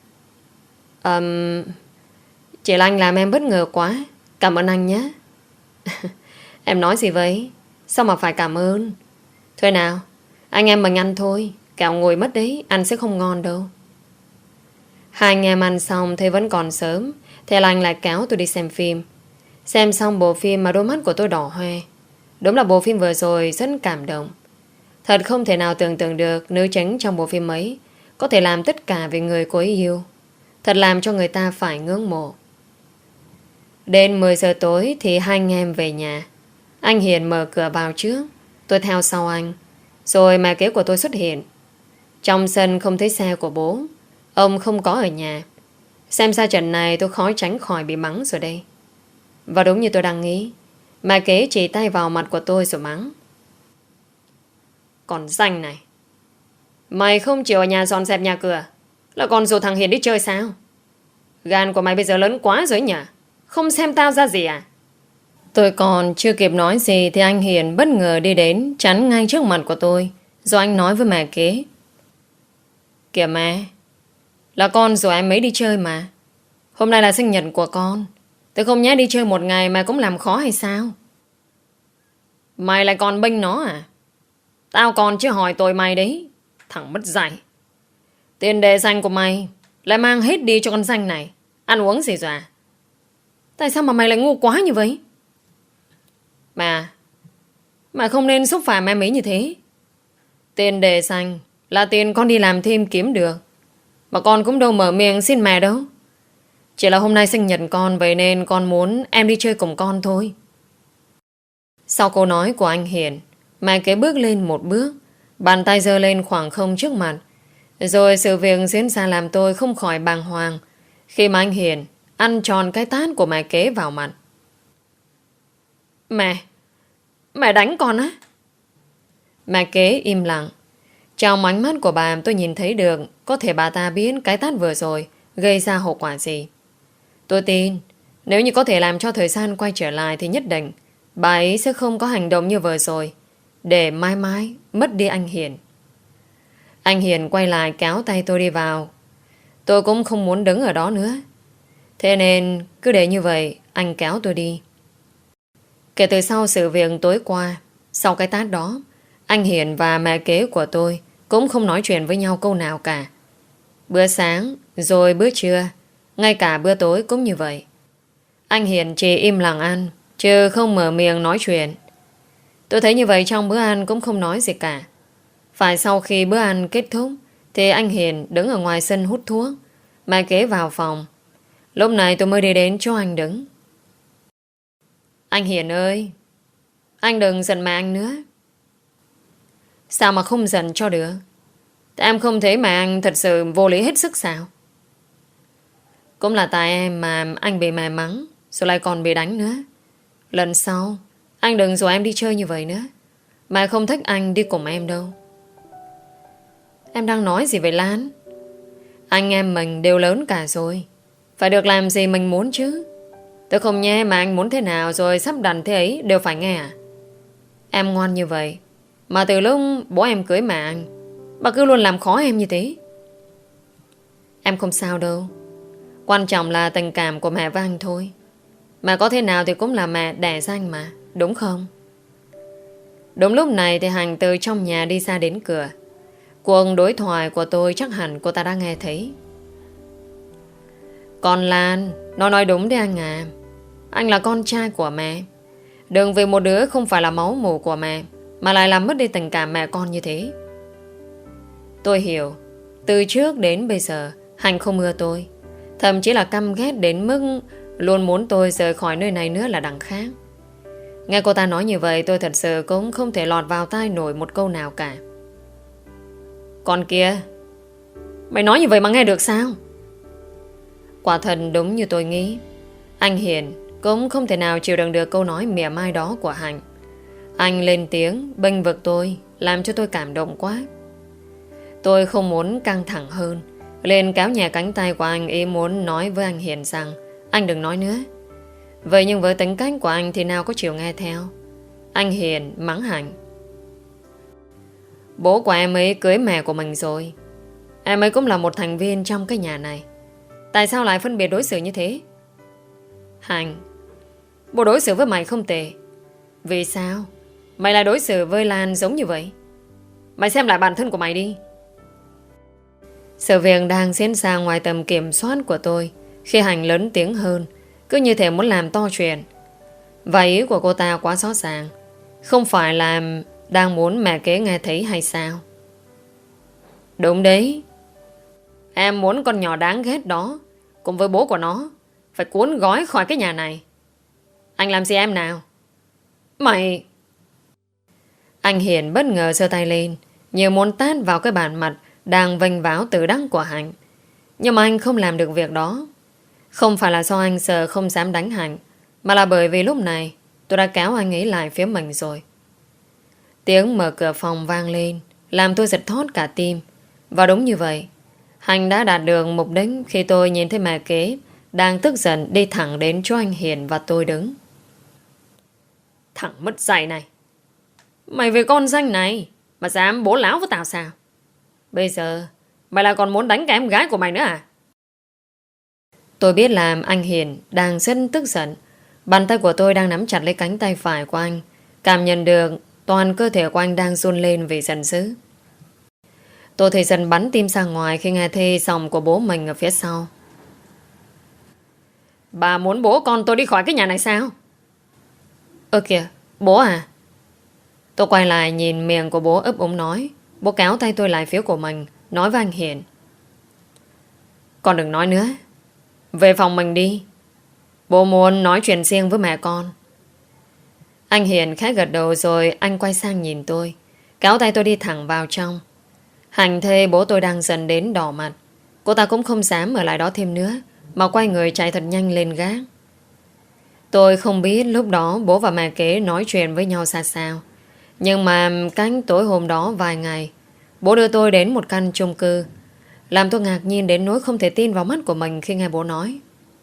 um, Chị là anh làm em bất ngờ quá. Cảm ơn anh nhé. Em nói gì vậy? Sao mà phải cảm ơn? Thôi nào, anh em mình ăn thôi. Kẹo ngồi mất đấy, ăn sẽ không ngon đâu. Hai anh em ăn xong thấy vẫn còn sớm. Thế là anh lại kéo tôi đi xem phim. Xem xong bộ phim mà đôi mắt của tôi đỏ hoe. Đúng là bộ phim vừa rồi rất cảm động. Thật không thể nào tưởng tượng được nữ chính trong bộ phim ấy có thể làm tất cả vì người cô ấy yêu. Thật làm cho người ta phải ngưỡng mộ. Đến mười giờ tối thì hai anh em về nhà. Anh Hiền mở cửa vào trước, tôi theo sau anh. Rồi mẹ kế của tôi xuất hiện. Trong sân không thấy xe của bố. Ông không có ở nhà. Xem ra trận này tôi khó tránh khỏi bị mắng rồi đây. Và đúng như tôi đang nghĩ, mẹ kế chỉ tay vào mặt của tôi rồi mắng. Còn danh này, mày không chịu ở nhà dọn dẹp nhà cửa, là còn dù thằng Hiền đi chơi sao? Gan của mày bây giờ lớn quá rồi nhỉ? Không xem tao ra gì à? Tôi còn chưa kịp nói gì thì anh Hiền bất ngờ đi đến, chắn ngay trước mặt của tôi. Rồi anh nói với mẹ kế. Kìa mẹ, là con rồi em mới đi chơi mà. Hôm nay là sinh nhật của con. Tôi không nhẽ đi chơi một ngày mà cũng làm khó hay sao? Mày lại còn bênh nó à? Tao còn chưa hỏi tội mày đấy. Thằng mất dạy. Tiền đề danh của mày lại mang hết đi cho con danh này. Ăn uống gì rồi à? Tại sao mà mày lại ngu quá như vậy? Mà Mà không nên xúc phạm em ấy như thế. Tiền đề danh là tiền con đi làm thêm kiếm được, mà con cũng đâu mở miệng xin mẹ đâu. Chỉ là hôm nay sinh nhật con, vậy nên con muốn em đi chơi cùng con thôi. Sau câu nói của anh Hiền, mẹ kế bước lên một bước, bàn tay giơ lên khoảng không trước mặt. Rồi sự việc diễn ra làm tôi không khỏi bàng hoàng khi mà anh Hiền ăn tròn cái tát của mẹ kế vào mặt. Mẹ Mẹ đánh con á? Mẹ kế im lặng. Trong ánh mắt của bà tôi nhìn thấy được có thể bà ta biết cái tát vừa rồi gây ra hậu quả gì. Tôi tin nếu như có thể làm cho thời gian quay trở lại thì nhất định bà ấy sẽ không có hành động như vừa rồi để mãi mãi mất đi anh Hiền. Anh Hiền quay lại kéo tay tôi đi vào. Tôi cũng không muốn đứng ở đó nữa, thế nên cứ để như vậy anh kéo tôi đi. Kể từ sau sự việc tối qua, sau cái tát đó, anh Hiền và mẹ kế của tôi cũng không nói chuyện với nhau câu nào cả. Bữa sáng, rồi bữa trưa, ngay cả bữa tối cũng như vậy. Anh Hiền chỉ im lặng ăn, chứ không mở miệng nói chuyện. Tôi thấy như vậy trong bữa ăn cũng không nói gì cả. Phải sau khi bữa ăn kết thúc thì anh Hiền đứng ở ngoài sân hút thuốc, mẹ kế vào phòng. Lúc này tôi mới đi đến chỗ anh đứng. Anh Hiền ơi, anh đừng giận mẹ anh nữa. Sao mà không giận cho được? Tại em không thấy mẹ anh thật sự vô lý hết sức sao? Cũng là tại em mà anh bị mẹ mắng, rồi lại còn bị đánh nữa. Lần sau anh đừng dụ em đi chơi như vậy nữa. Mẹ không thích anh đi cùng em đâu. Em đang nói gì vậy Lan? Anh em mình đều lớn cả rồi, phải được làm gì mình muốn chứ. Tôi không nghe mà anh muốn thế nào rồi sắp đặt thế ấy đều phải nghe à? Em ngoan như vậy mà từ lúc bố em cưới mẹ anh, bà cứ luôn làm khó em như thế. Em không sao đâu. Quan trọng là tình cảm của mẹ với anh thôi. Mà có thế nào thì cũng là mẹ đẻ ra anh mà, đúng không? Đúng lúc này thì Hành từ trong nhà đi ra đến cửa. Cuộc đối thoại của tôi chắc hẳn cô ta đã nghe thấy. Còn Lan, nó nói đúng đấy anh à. Anh là con trai của mẹ. Đừng vì một đứa không phải là máu mủ của mẹ mà lại làm mất đi tình cảm mẹ con như thế. Tôi hiểu. Từ trước đến bây giờ Hành không ưa tôi, thậm chí là căm ghét đến mức luôn muốn tôi rời khỏi nơi này nữa là đằng khác. Nghe cô ta nói như vậy, tôi thật sự cũng không thể lọt vào tai nổi một câu nào cả. Con kia, mày nói như vậy mà nghe được sao? Quả thật đúng như tôi nghĩ, anh Hiền cũng không thể nào chịu đựng được câu nói mỉa mai đó của Hạnh. Anh lên tiếng bênh vực tôi, làm cho tôi cảm động quá. Tôi không muốn căng thẳng hơn, lên kéo nhẹ cánh tay của anh, ý muốn nói với anh Hiền rằng anh đừng nói nữa. Vậy nhưng với tính cách của anh thì nào có chịu nghe theo. Anh Hiền mắng Hạnh: Bố của em ấy cưới mẹ của mình rồi. Em ấy cũng là một thành viên trong cái nhà này. Tại sao lại phân biệt đối xử như thế? Hạnh: Bố đối xử với mày không tệ. Vì sao mày lại đối xử với Lan giống như vậy? Mày xem lại bản thân của mày đi. Sự việc đang diễn ra ngoài tầm kiểm soát của tôi khi Hạnh lớn tiếng hơn, cứ như thể muốn làm to chuyện. Và ý của cô ta quá rõ ràng, không phải là đang muốn mẹ kế nghe thấy hay sao? Đúng đấy. Em muốn con nhỏ đáng ghét đó cùng với bố của nó phải cuốn gói khỏi cái nhà này. Anh làm gì em nào? Mày... Anh Hiền bất ngờ giơ tay lên, như muốn tát vào cái bàn mặt đang vênh váo từ đắng của Hạnh. Nhưng mà anh không làm được việc đó. Không phải là do anh sợ không dám đánh Hạnh, mà là bởi vì lúc này tôi đã kéo anh ấy lại phía mình rồi. Tiếng mở cửa phòng vang lên, làm tôi giật thót cả tim. Và đúng như vậy, Hạnh đã đạt được mục đích khi tôi nhìn thấy mẹ kế đang tức giận đi thẳng đến chỗ anh Hiền và tôi đứng. Thằng mất dạy này, mày về con danh này mà dám bố láo với tao sao? Bây giờ mày lại còn muốn đánh cả em gái của mày nữa à? Tôi biết là anh Hiền đang rất tức giận. Bàn tay của tôi đang nắm chặt lấy cánh tay phải của anh, cảm nhận được toàn cơ thể của anh đang run lên vì giận dữ. Tôi thấy dần bắn tim ra ngoài khi nghe thấy giọng của bố mình ở phía sau. Bà muốn bố con tôi đi khỏi cái nhà này sao? Ơ kìa, bố à? Tôi quay lại nhìn miệng của bố ấp úng nói. Bố kéo tay tôi lại phía của mình, nói với anh Hiền: Con đừng nói nữa, về phòng mình đi. Bố muốn nói chuyện riêng với mẹ con. Anh Hiền khẽ gật đầu rồi anh quay sang nhìn tôi, kéo tay tôi đi thẳng vào trong. Hành thê bố tôi đang dần đến đỏ mặt. Cô ta cũng không dám ở lại đó thêm nữa, mà quay người chạy thật nhanh lên gác. Tôi không biết lúc đó bố và mẹ kế nói chuyện với nhau ra sao. Nhưng mà cách tối hôm đó vài ngày, bố đưa tôi đến một căn chung cư, làm tôi ngạc nhiên đến nỗi không thể tin vào mắt của mình khi nghe bố nói: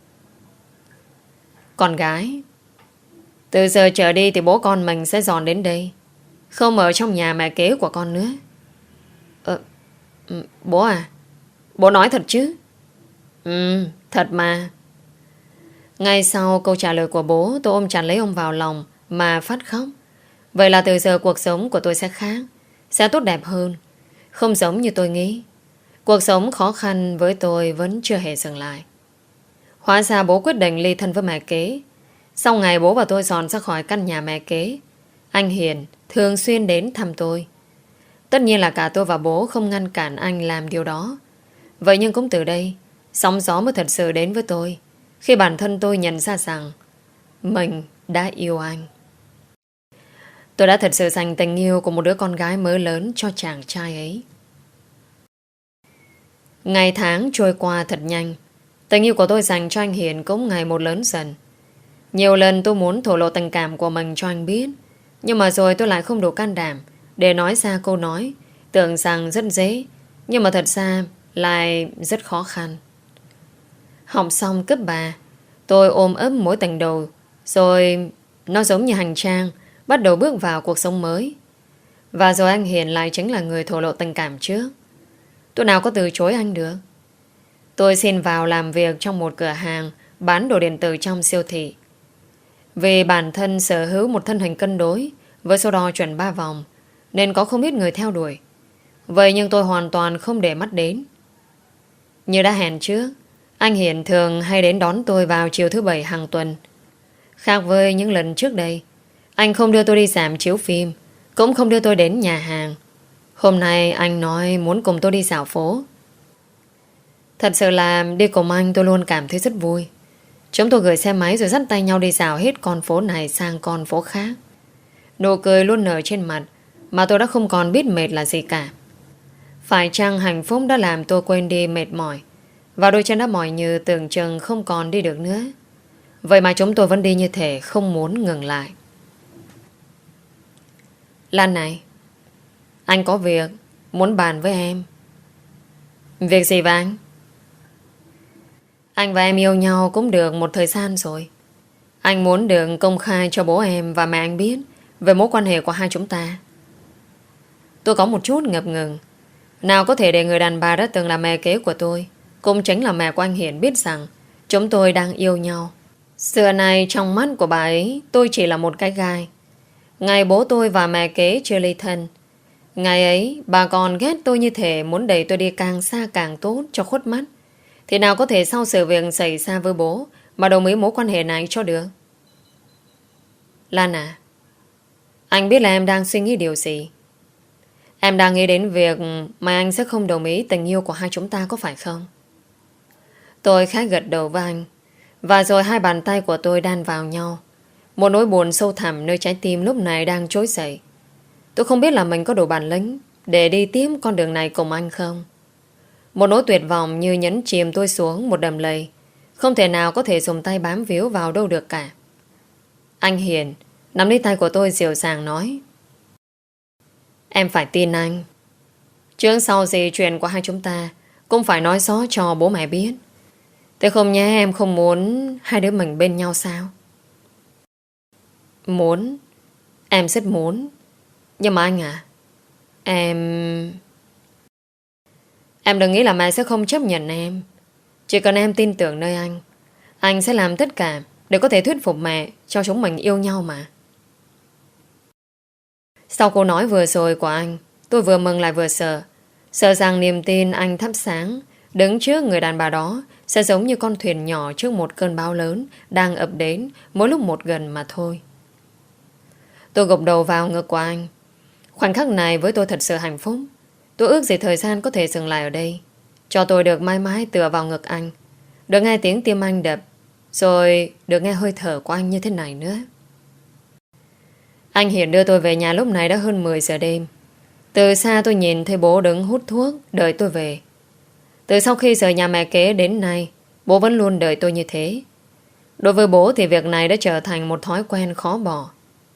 Con gái, từ giờ trở đi thì bố con mình sẽ dọn đến đây, không ở trong nhà mẹ kế của con nữa. Ờ, bố à? Bố nói thật chứ? Ừ, thật mà. Ngay sau câu trả lời của bố, tôi ôm chặt lấy ông vào lòng mà phát khóc. Vậy là từ giờ cuộc sống của tôi sẽ khác, sẽ tốt đẹp hơn, không giống như tôi nghĩ. Cuộc sống khó khăn với tôi vẫn chưa hề dừng lại. Hóa ra bố quyết định ly thân với mẹ kế. Sau ngày bố và tôi dọn ra khỏi căn nhà mẹ kế, anh Hiền thường xuyên đến thăm tôi. Tất nhiên là cả tôi và bố không ngăn cản anh làm điều đó. Vậy nhưng cũng từ đây, sóng gió mới thật sự đến với tôi, khi bản thân tôi nhận ra rằng mình đã yêu anh. Tôi đã thật sự dành tình yêu của một đứa con gái mới lớn cho chàng trai ấy. Ngày tháng trôi qua thật nhanh. Tình yêu của tôi dành cho anh Hiền cũng ngày một lớn dần. Nhiều lần tôi muốn thổ lộ tình cảm của mình cho anh biết, nhưng mà rồi tôi lại không đủ can đảm để nói ra câu nói tưởng rằng rất dễ, nhưng mà thật ra lại rất khó khăn. Học xong cấp ba, tôi ôm ấp mối tình đầu, rồi nó giống như hành trang bắt đầu bước vào cuộc sống mới. Và rồi anh Hiền lại chính là người thổ lộ tình cảm trước. Tôi nào có từ chối anh được. Tôi xin vào làm việc trong một cửa hàng bán đồ điện tử trong siêu thị. Vì bản thân sở hữu một thân hình cân đối với số đo chuẩn ba vòng, nên có không ít người theo đuổi. Vậy nhưng tôi hoàn toàn không để mắt đến. Như đã hẹn trước, anh Hiền thường hay đến đón tôi vào chiều thứ bảy hàng tuần. Khác với những lần trước đây, anh không đưa tôi đi rạp chiếu phim, cũng không đưa tôi đến nhà hàng. Hôm nay anh nói muốn cùng tôi đi dạo phố. Thật sự là đi cùng anh tôi luôn cảm thấy rất vui. Chúng tôi gửi xe máy rồi dắt tay nhau đi dạo hết con phố này sang con phố khác. Nụ cười luôn nở trên mặt, mà tôi đã không còn biết mệt là gì cả. Phải chăng hạnh phúc đã làm tôi quên đi mệt mỏi, và đôi chân đã mỏi như tưởng chừng không còn đi được nữa. Vậy mà chúng tôi vẫn đi như thể không muốn ngừng lại. Lan này, anh có việc muốn bàn với em. Việc gì vậy anh? Anh và em yêu nhau cũng được một thời gian rồi. Anh muốn được công khai cho bố em và mẹ anh biết về mối quan hệ của hai chúng ta. Tôi có một chút ngập ngừng. Nào có thể để người đàn bà đã từng là mẹ kế của tôi, cũng chính là mẹ của anh Hiển, biết rằng chúng tôi đang yêu nhau. Xưa nay trong mắt của bà ấy, tôi chỉ là một cái gai. Ngày bố tôi và mẹ kế chưa ly thân, ngày ấy bà còn ghét tôi như thể muốn đẩy tôi đi càng xa càng tốt cho khuất mắt. Thì nào có thể sau sự việc xảy ra với bố mà đồng ý mối quan hệ này cho được. Lan à, anh biết là em đang suy nghĩ điều gì. Em đang nghĩ đến việc mà anh sẽ không đồng ý tình yêu của hai chúng ta, có phải không? Tôi khá gật đầu với anh, và rồi hai bàn tay của tôi đan vào nhau. Một nỗi buồn sâu thẳm nơi trái tim lúc này đang trỗi dậy. Tôi không biết là mình có đủ bản lĩnh để đi tiếp con đường này cùng anh không. Một nỗi tuyệt vọng như nhấn chìm tôi xuống một đầm lầy, không thể nào có thể dùng tay bám víu vào đâu được cả. Anh Hiền nắm lấy tay của tôi dịu dàng nói: Em phải tin anh. Trước sau gì chuyện của hai chúng ta cũng phải nói rõ cho bố mẹ biết. Thế không nhé, em không muốn hai đứa mình bên nhau sao? Muốn. Em rất muốn. Nhưng mà anh à, Em... Em đừng nghĩ là mẹ sẽ không chấp nhận em. Chỉ cần em tin tưởng nơi anh, anh sẽ làm tất cả để có thể thuyết phục mẹ cho chúng mình yêu nhau mà. Sau câu nói vừa rồi của anh, tôi vừa mừng lại vừa sợ. Sợ rằng niềm tin anh thắp sáng đứng trước người đàn bà đó sẽ giống như con thuyền nhỏ trước một cơn bão lớn đang ập đến mỗi lúc một gần mà thôi. Tôi gục đầu vào ngực của anh. Khoảnh khắc này với tôi thật sự hạnh phúc. Tôi ước gì thời gian có thể dừng lại ở đây, cho tôi được mãi mãi tựa vào ngực anh, được nghe tiếng tim anh đập, rồi được nghe hơi thở của anh như thế này nữa. Anh Hiển đưa tôi về nhà lúc này đã hơn mười giờ đêm. Từ xa tôi nhìn thấy bố đứng hút thuốc đợi tôi về. Từ sau khi rời nhà mẹ kế đến nay, bố vẫn luôn đợi tôi như thế. Đối với bố thì việc này đã trở thành một thói quen khó bỏ.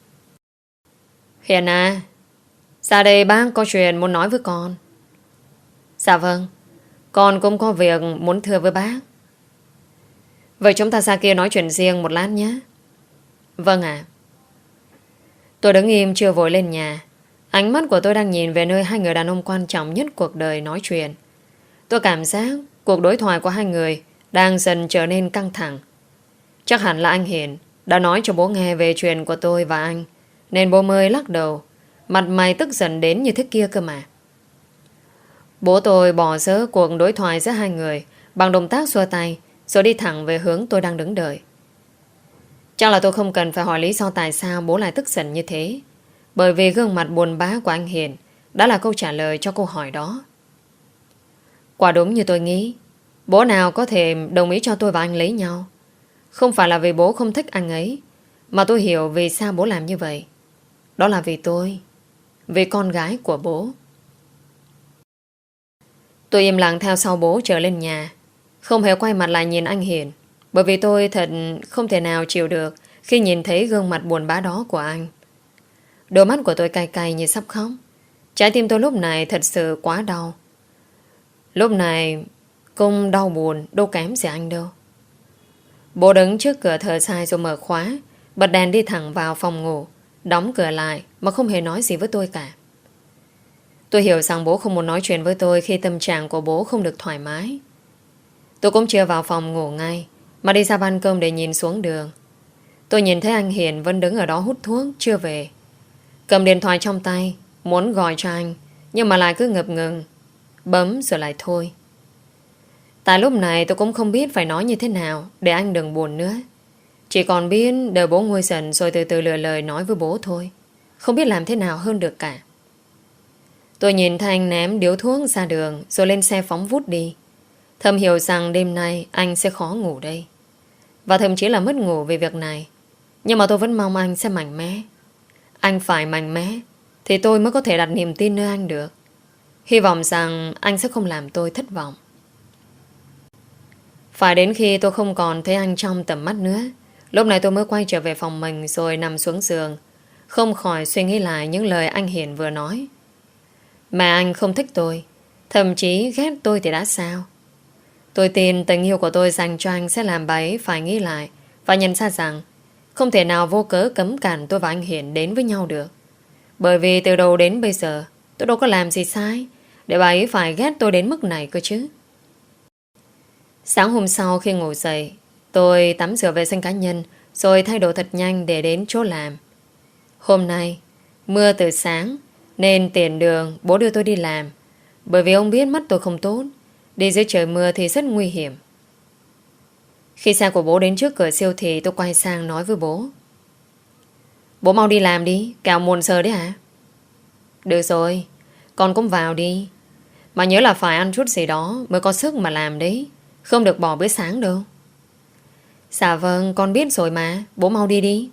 Hiền à, ra đây bác có chuyện muốn nói với con. Dạ vâng, con cũng có việc muốn thưa với bác. Vậy chúng ta ra kia nói chuyện riêng một lát nhé. Vâng ạ. Tôi đứng im chưa vội lên nhà. Ánh mắt của tôi đang nhìn về nơi hai người đàn ông quan trọng nhất cuộc đời nói chuyện. Tôi cảm giác cuộc đối thoại của hai người đang dần trở nên căng thẳng. Chắc hẳn là anh Hiển đã nói cho bố nghe về chuyện của tôi và anh, nên bố mới lắc đầu, mặt mày tức giận đến như thế kia cơ mà. Bố tôi bỏ dỡ cuộc đối thoại giữa hai người bằng động tác xua tay, rồi đi thẳng về hướng tôi đang đứng đợi. Chắc là tôi không cần phải hỏi lý do tại sao bố lại tức giận như thế, bởi vì gương mặt buồn bã của anh Hiền đã là câu trả lời cho câu hỏi đó. Quả đúng như tôi nghĩ, bố nào có thể đồng ý cho tôi và anh lấy nhau. Không phải là vì bố không thích anh ấy, mà tôi hiểu vì sao bố làm như vậy. Đó là vì tôi, vì con gái của bố. Tôi im lặng theo sau bố trở lên nhà, không hề quay mặt lại nhìn anh Hiền, bởi vì tôi thật không thể nào chịu được khi nhìn thấy gương mặt buồn bã đó của anh. Đôi mắt của tôi cay cay như sắp khóc. Trái tim tôi lúc này thật sự quá đau. Lúc này cũng đau buồn đâu kém gì anh đâu. Bố đứng trước cửa thở dài rồi mở khóa, bật đèn đi thẳng vào phòng ngủ, đóng cửa lại mà không hề nói gì với tôi cả. Tôi hiểu rằng bố không muốn nói chuyện với tôi khi tâm trạng của bố không được thoải mái. Tôi cũng chưa vào phòng ngủ ngay, mà đi ra ban công để nhìn xuống đường. Tôi nhìn thấy anh Hiền vẫn đứng ở đó hút thuốc, chưa về. Cầm điện thoại trong tay, muốn gọi cho anh, nhưng mà lại cứ ngập ngừng, bấm rồi lại thôi. Tại lúc này tôi cũng không biết phải nói như thế nào để anh đừng buồn nữa. Chỉ còn biết đợi bố nguôi giận rồi từ từ lựa lời nói với bố thôi. Không biết làm thế nào hơn được cả. Tôi nhìn thấy anh ném điếu thuốc ra đường rồi lên xe phóng vút đi. Thầm hiểu rằng đêm nay anh sẽ khó ngủ đây. và thậm chí là mất ngủ vì việc này. Nhưng mà tôi vẫn mong anh sẽ mạnh mẽ. Anh phải mạnh mẽ thì tôi mới có thể đặt niềm tin nơi anh được. Hy vọng rằng anh sẽ không làm tôi thất vọng. Phải đến khi tôi không còn thấy anh trong tầm mắt nữa, lúc này tôi mới quay trở về phòng mình rồi nằm xuống giường, không khỏi suy nghĩ lại những lời anh Hiền vừa nói. Mà anh không thích tôi, thậm chí ghét tôi thì đã sao? Tôi tin tình yêu của tôi dành cho anh sẽ làm bà ấy phải nghĩ lại và nhận ra rằng không thể nào vô cớ cấm cản tôi và anh Hiền đến với nhau được. Bởi vì từ đầu đến bây giờ tôi đâu có làm gì sai để bà ấy phải ghét tôi đến mức này cơ chứ. Sáng hôm sau khi ngủ dậy, tôi tắm rửa vệ sinh cá nhân rồi thay đồ thật nhanh để đến chỗ làm. Hôm nay mưa từ sáng nên tiền đường bố đưa tôi đi làm, bởi vì ông biết mắt tôi không tốt, đi dưới trời mưa thì rất nguy hiểm. Khi xe của bố đến trước cửa siêu thị, tôi quay sang nói với bố: Bố mau đi làm đi, kẻo muộn giờ đấy hả? Được rồi, con cũng vào đi. Mà nhớ là phải ăn chút gì đó mới có sức mà làm đấy, không được bỏ bữa sáng đâu. Dạ vâng, con biết rồi mà, bố mau đi đi.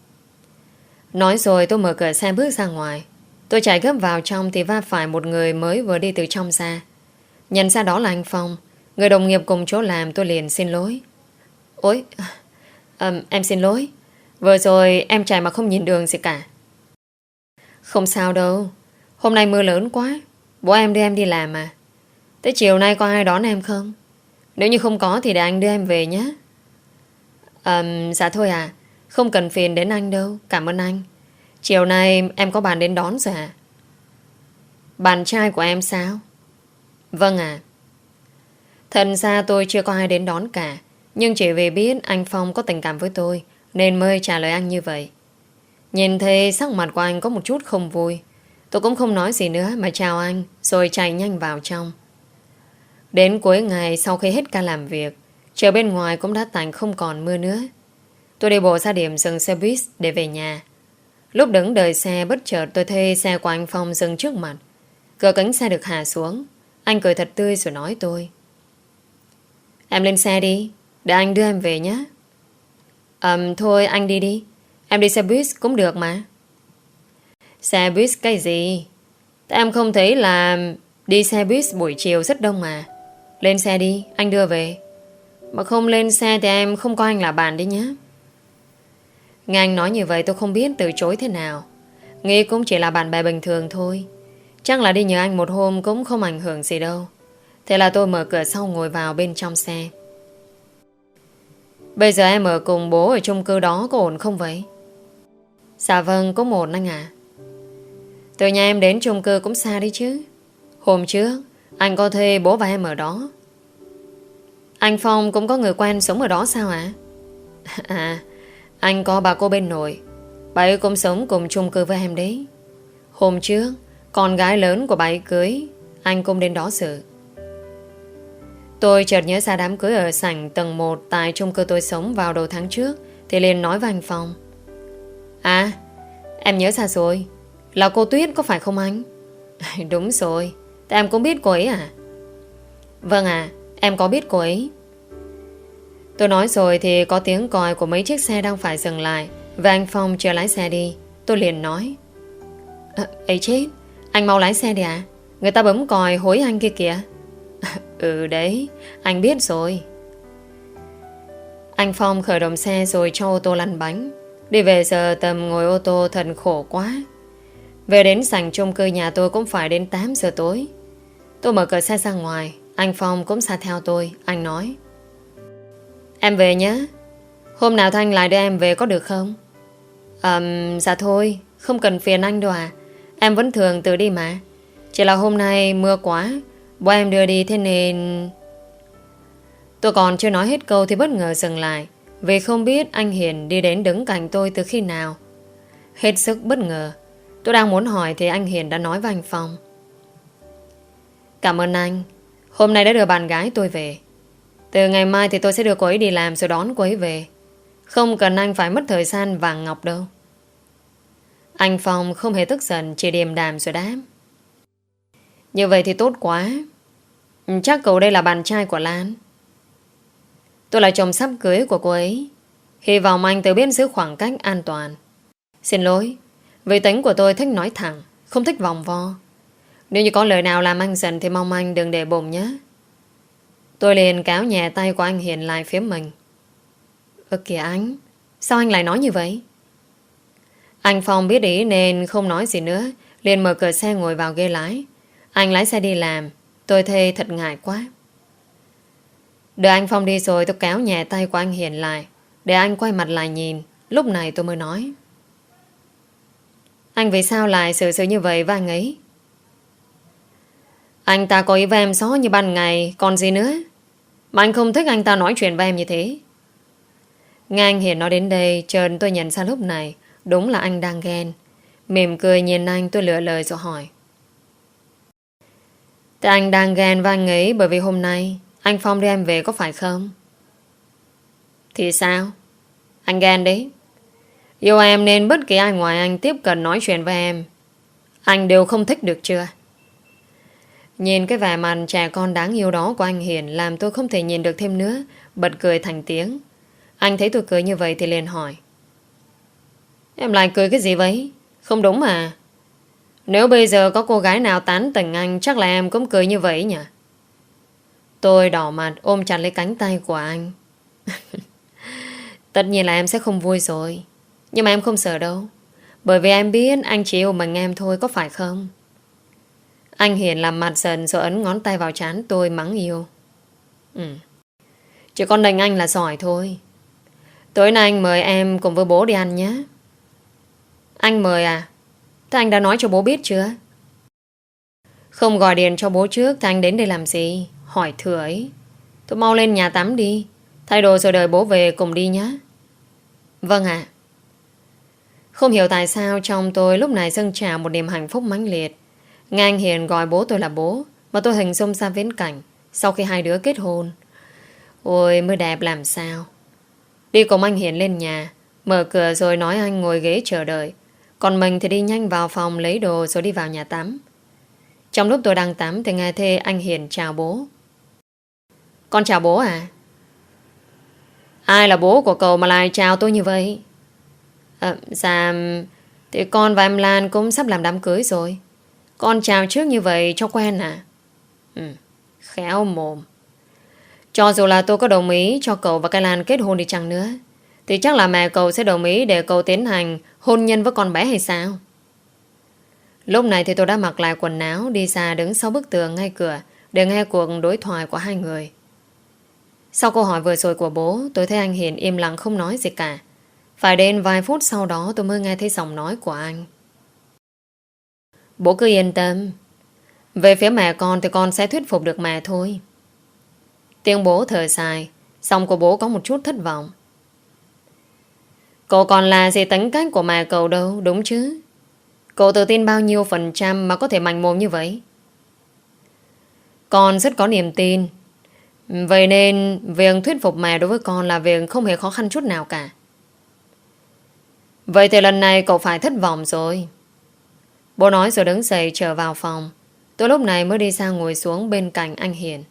Nói rồi tôi mở cửa xe bước ra ngoài. Tôi chạy gấp vào trong thì va phải một người mới vừa đi từ trong ra. Nhận ra đó là anh Phong, người đồng nghiệp cùng chỗ làm. Tôi liền xin lỗi. Ôi, à, em xin lỗi. Vừa rồi em chạy mà không nhìn đường gì cả. Không sao đâu, hôm nay mưa lớn quá, bố em đưa em đi làm mà. Tới chiều nay có ai đón em không? Nếu như không có thì để anh đưa em về nhé. à, Dạ thôi à, không cần phiền đến anh đâu, cảm ơn anh. Chiều nay em có bạn đến đón rồi à? Bạn trai của em sao? Vâng à. Thật ra tôi chưa có ai đến đón cả, nhưng chỉ vì biết anh Phong có tình cảm với tôi nên mới trả lời anh như vậy. Nhìn thấy sắc mặt của anh có một chút không vui, tôi cũng không nói gì nữa mà chào anh rồi chạy nhanh vào trong. Đến cuối ngày sau khi hết ca làm việc, trời bên ngoài cũng đã tạnh không còn mưa nữa. Tôi đi bộ ra điểm dừng xe buýt để về nhà. Lúc đứng đợi xe, bất chợt tôi thấy xe của anh Phong dừng trước mặt. Cửa kính xe được hạ xuống. Anh cười thật tươi rồi nói tôi: Em lên xe đi, để anh đưa em về nhé. Ờm thôi anh đi đi, em đi xe buýt cũng được mà. Xe buýt cái gì? Tại em không thấy là đi xe buýt buổi chiều rất đông mà. Lên xe đi, anh đưa về. Mà không lên xe thì em không coi anh là bạn đi nhé. Nghe anh nói như vậy tôi không biết từ chối thế nào. Nghĩ cũng chỉ là bạn bè bình thường thôi, chắc là đi nhờ anh một hôm cũng không ảnh hưởng gì đâu. Thế là tôi mở cửa sau ngồi vào bên trong xe. Bây giờ em ở cùng bố ở chung cư đó có ổn không vậy? Dạ vâng, cũng ổn anh ạ. Từ nhà em đến chung cư cũng xa đi chứ. Hôm trước anh có thuê bố và em ở đó. Anh Phong cũng có người quen sống ở đó sao ạ? À? à Anh có bà cô bên nội, bà ấy cũng sống cùng chung cư với em đấy. Hôm trước con gái lớn của bà ấy cưới, anh cũng đến đó dự. Tôi chợt nhớ ra đám cưới ở sảnh tầng một tại chung cư tôi sống vào đầu tháng trước, thì liền nói với anh Phong: À, em nhớ ra rồi, là cô Tuyết có phải không anh? Đúng rồi, tại em cũng biết cô ấy à? Vâng à, em có biết cô ấy. Tôi nói rồi thì có tiếng còi của mấy chiếc xe đang phải dừng lại, và anh Phong chưa lái xe đi. Tôi liền nói: à, ấy chết, anh mau lái xe đi à? Người ta bấm còi hối anh kia kìa. Ừ đấy, anh biết rồi. Anh Phong khởi động xe rồi cho ô tô lăn bánh. Đi về giờ tầm ngồi ô tô thật khổ quá. Về đến sảnh chung cư nhà tôi cũng phải đến tám giờ tối. Tôi mở cửa xe ra ngoài, anh Phong cũng xa theo tôi. Anh nói: Em về nhé, hôm nào Thanh lại đưa em về có được không? À, dạ thôi, không cần phiền anh đâu à. Em vẫn thường tự đi mà. Chỉ là hôm nay mưa quá, bố em đưa đi thế nên... Tôi còn chưa nói hết câu thì bất ngờ dừng lại, vì không biết anh Hiền đi đến đứng cạnh tôi từ khi nào. Hết sức bất ngờ. Tôi đang muốn hỏi thì anh Hiền đã nói với anh Phong: Cảm ơn anh, hôm nay đã đưa bạn gái tôi về. Từ ngày mai thì tôi sẽ đưa cô ấy đi làm rồi đón cô ấy về. Không cần anh phải mất thời gian vàng ngọc đâu. Anh Phong không hề tức giận, chỉ điềm đạm rồi đáp: Như vậy thì tốt quá. Chắc cậu đây là bạn trai của Lan. Tôi là chồng sắp cưới của cô ấy. Hy vọng anh tự biết giữ khoảng cách an toàn. Xin lỗi, vì tính của tôi thích nói thẳng, không thích vòng vo. Nếu như có lời nào làm anh giận thì mong anh đừng để bụng nhé. Tôi liền kéo nhẹ tay của anh Hiền lại phía mình. Ơ kìa anh, sao anh lại nói như vậy? Anh Phong biết ý nên không nói gì nữa, liền mở cửa xe ngồi vào ghế lái. Anh lái xe đi làm. Tôi thấy thật ngại quá. Đợi anh Phong đi rồi, tôi kéo nhẹ tay của anh Hiền lại, để anh quay mặt lại nhìn. Lúc này tôi mới nói: Anh vì sao lại xử sự như vậy với anh ấy? Anh ta có ý với em xó như ban ngày, còn gì nữa. Mà anh không thích anh ta nói chuyện với em như thế. Nghe anh Hiền nói đến đây, chợt tôi nhận ra lúc này đúng là anh đang ghen. Mỉm cười nhìn anh, tôi lựa lời rồi hỏi: Thế anh đang ghen với anh ấy bởi vì hôm nay anh Phong đưa em về có phải không? Thì sao? Anh ghen đấy. Yêu em nên bất kỳ ai ngoài anh tiếp cận nói chuyện với em, anh đều không thích được chưa? Nhìn cái vẻ mặt trẻ con đáng yêu đó của anh Hiền làm tôi không thể nhìn được thêm nữa, bật cười thành tiếng. Anh thấy tôi cười như vậy thì liền hỏi: Em lại cười cái gì vậy? Không đúng mà. Nếu bây giờ có cô gái nào tán tỉnh anh, chắc là em cũng cười như vậy nhỉ? Tôi đỏ mặt ôm chặt lấy cánh tay của anh. Tất nhiên là em sẽ không vui rồi, nhưng mà em không sợ đâu, bởi vì em biết anh chỉ yêu mình em thôi, có phải không? Anh Hiền làm mặt giận rồi ấn ngón tay vào trán tôi mắng yêu. Ừ, chỉ con đành anh là giỏi thôi. Tối nay anh mời em cùng với bố đi ăn nhé. Anh mời à? Thế anh đã nói cho bố biết chưa? Không gọi điện cho bố trước thì anh đến đây làm gì? Hỏi thừa ấy. Tôi mau lên nhà tắm đi, thay đồ rồi đợi bố về cùng đi nhé. Vâng ạ. Không hiểu tại sao trong tôi lúc này dâng trào một niềm hạnh phúc mãnh liệt. Nghe anh Hiền gọi bố tôi là bố, mà tôi hình dung ra viễn cảnh sau khi hai đứa kết hôn. Ôi mới đẹp làm sao. Đi cùng anh Hiền lên nhà, mở cửa rồi nói anh ngồi ghế chờ đợi, còn mình thì đi nhanh vào phòng lấy đồ rồi đi vào nhà tắm. Trong lúc tôi đang tắm thì nghe thấy anh Hiền chào bố. Con chào bố à? Ai là bố của cậu mà lại chào tôi như vậy? À, dạ thì con và em Lan cũng sắp làm đám cưới rồi. Con chào trước như vậy cho quen à? Ừ, khéo mồm. Cho dù là tôi có đồng ý cho cậu và cái Lan kết hôn đi chăng nữa, thì chắc là mẹ cậu sẽ đồng ý để cậu tiến hành hôn nhân với con bé hay sao? Lúc này thì tôi đã mặc lại quần áo, đi xa đứng sau bức tường ngay cửa để nghe cuộc đối thoại của hai người. Sau câu hỏi vừa rồi của bố, tôi thấy anh Hiền im lặng không nói gì cả. Phải đến vài phút sau đó tôi mới nghe thấy giọng nói của anh. Bố cứ yên tâm. Về phía mẹ con thì con sẽ thuyết phục được mẹ thôi. Tiếng bố thở dài, giọng của bố có một chút thất vọng. Cậu còn là gì tính cách của mẹ cậu đâu, đúng chứ? Cậu tự tin bao nhiêu phần trăm mà có thể mạnh mồm như vậy? Con rất có niềm tin. Vậy nên việc thuyết phục mẹ đối với con là việc không hề khó khăn chút nào cả. Vậy thì lần này cậu phải thất vọng rồi. Bố nói rồi đứng dậy trở vào phòng. Tôi lúc này mới đi ra ngồi xuống bên cạnh anh Hiền.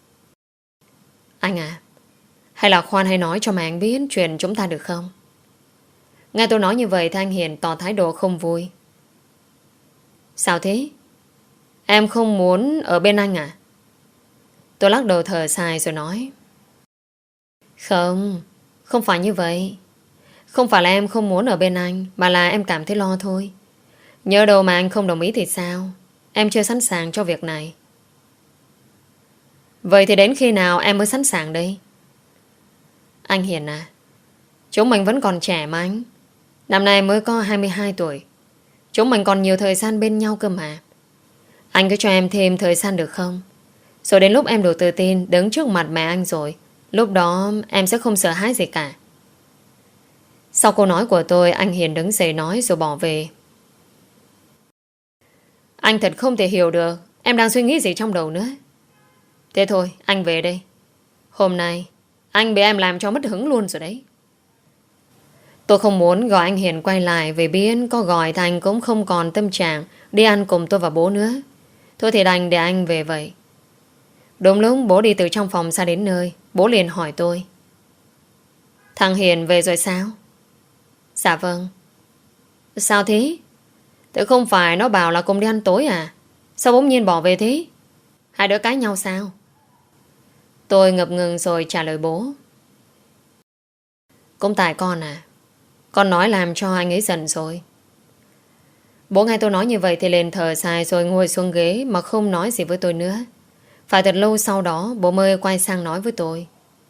Anh à, hay là khoan hay nói cho mẹ anh biết chuyện chúng ta được không? Nghe tôi nói như vậy thì anh Hiền tỏ thái độ không vui. Sao thế? Em không muốn ở bên anh à? Tôi lắc đầu thở dài rồi nói. Không, không phải như vậy. Không phải là em không muốn ở bên anh, mà là em cảm thấy lo thôi. Nhớ đâu mà anh không đồng ý thì sao? Em chưa sẵn sàng cho việc này. Vậy thì đến khi nào em mới sẵn sàng đây? Anh Hiền à, chúng mình vẫn còn trẻ mà anh. Năm nay mới có hai mươi hai tuổi. Chúng mình còn nhiều thời gian bên nhau cơ mà. Anh cứ cho em thêm thời gian được không? Rồi đến lúc em đủ tự tin đứng trước mặt mẹ anh rồi, lúc đó em sẽ không sợ hãi gì cả. Sau câu nói của tôi, anh Hiền đứng dậy nói rồi bỏ về. Anh thật không thể hiểu được em đang suy nghĩ gì trong đầu nữa. Thế thôi, anh về đây. Hôm nay anh bị em làm cho mất hứng luôn rồi đấy. Tôi không muốn gọi anh Hiền quay lại, vì biết có gọi thì anh cũng không còn tâm trạng đi ăn cùng tôi và bố nữa. Thôi thì đành để anh về vậy. Đúng lúc bố đi từ trong phòng ra đến nơi, bố liền hỏi tôi. Thằng Hiền về rồi sao? Dạ vâng. Sao thế? Thế không phải nó bảo là cùng đi ăn tối à? Sao bỗng nhiên bỏ về thế? Hai đứa cãi nhau sao? Tôi ngập ngừng rồi trả lời bố. Cũng tại con à. Con nói làm cho anh ấy giận rồi. Bố nghe tôi nói như vậy thì lên thở dài rồi ngồi xuống ghế mà không nói gì với tôi nữa. Phải thật lâu sau đó bố mới quay sang nói với tôi.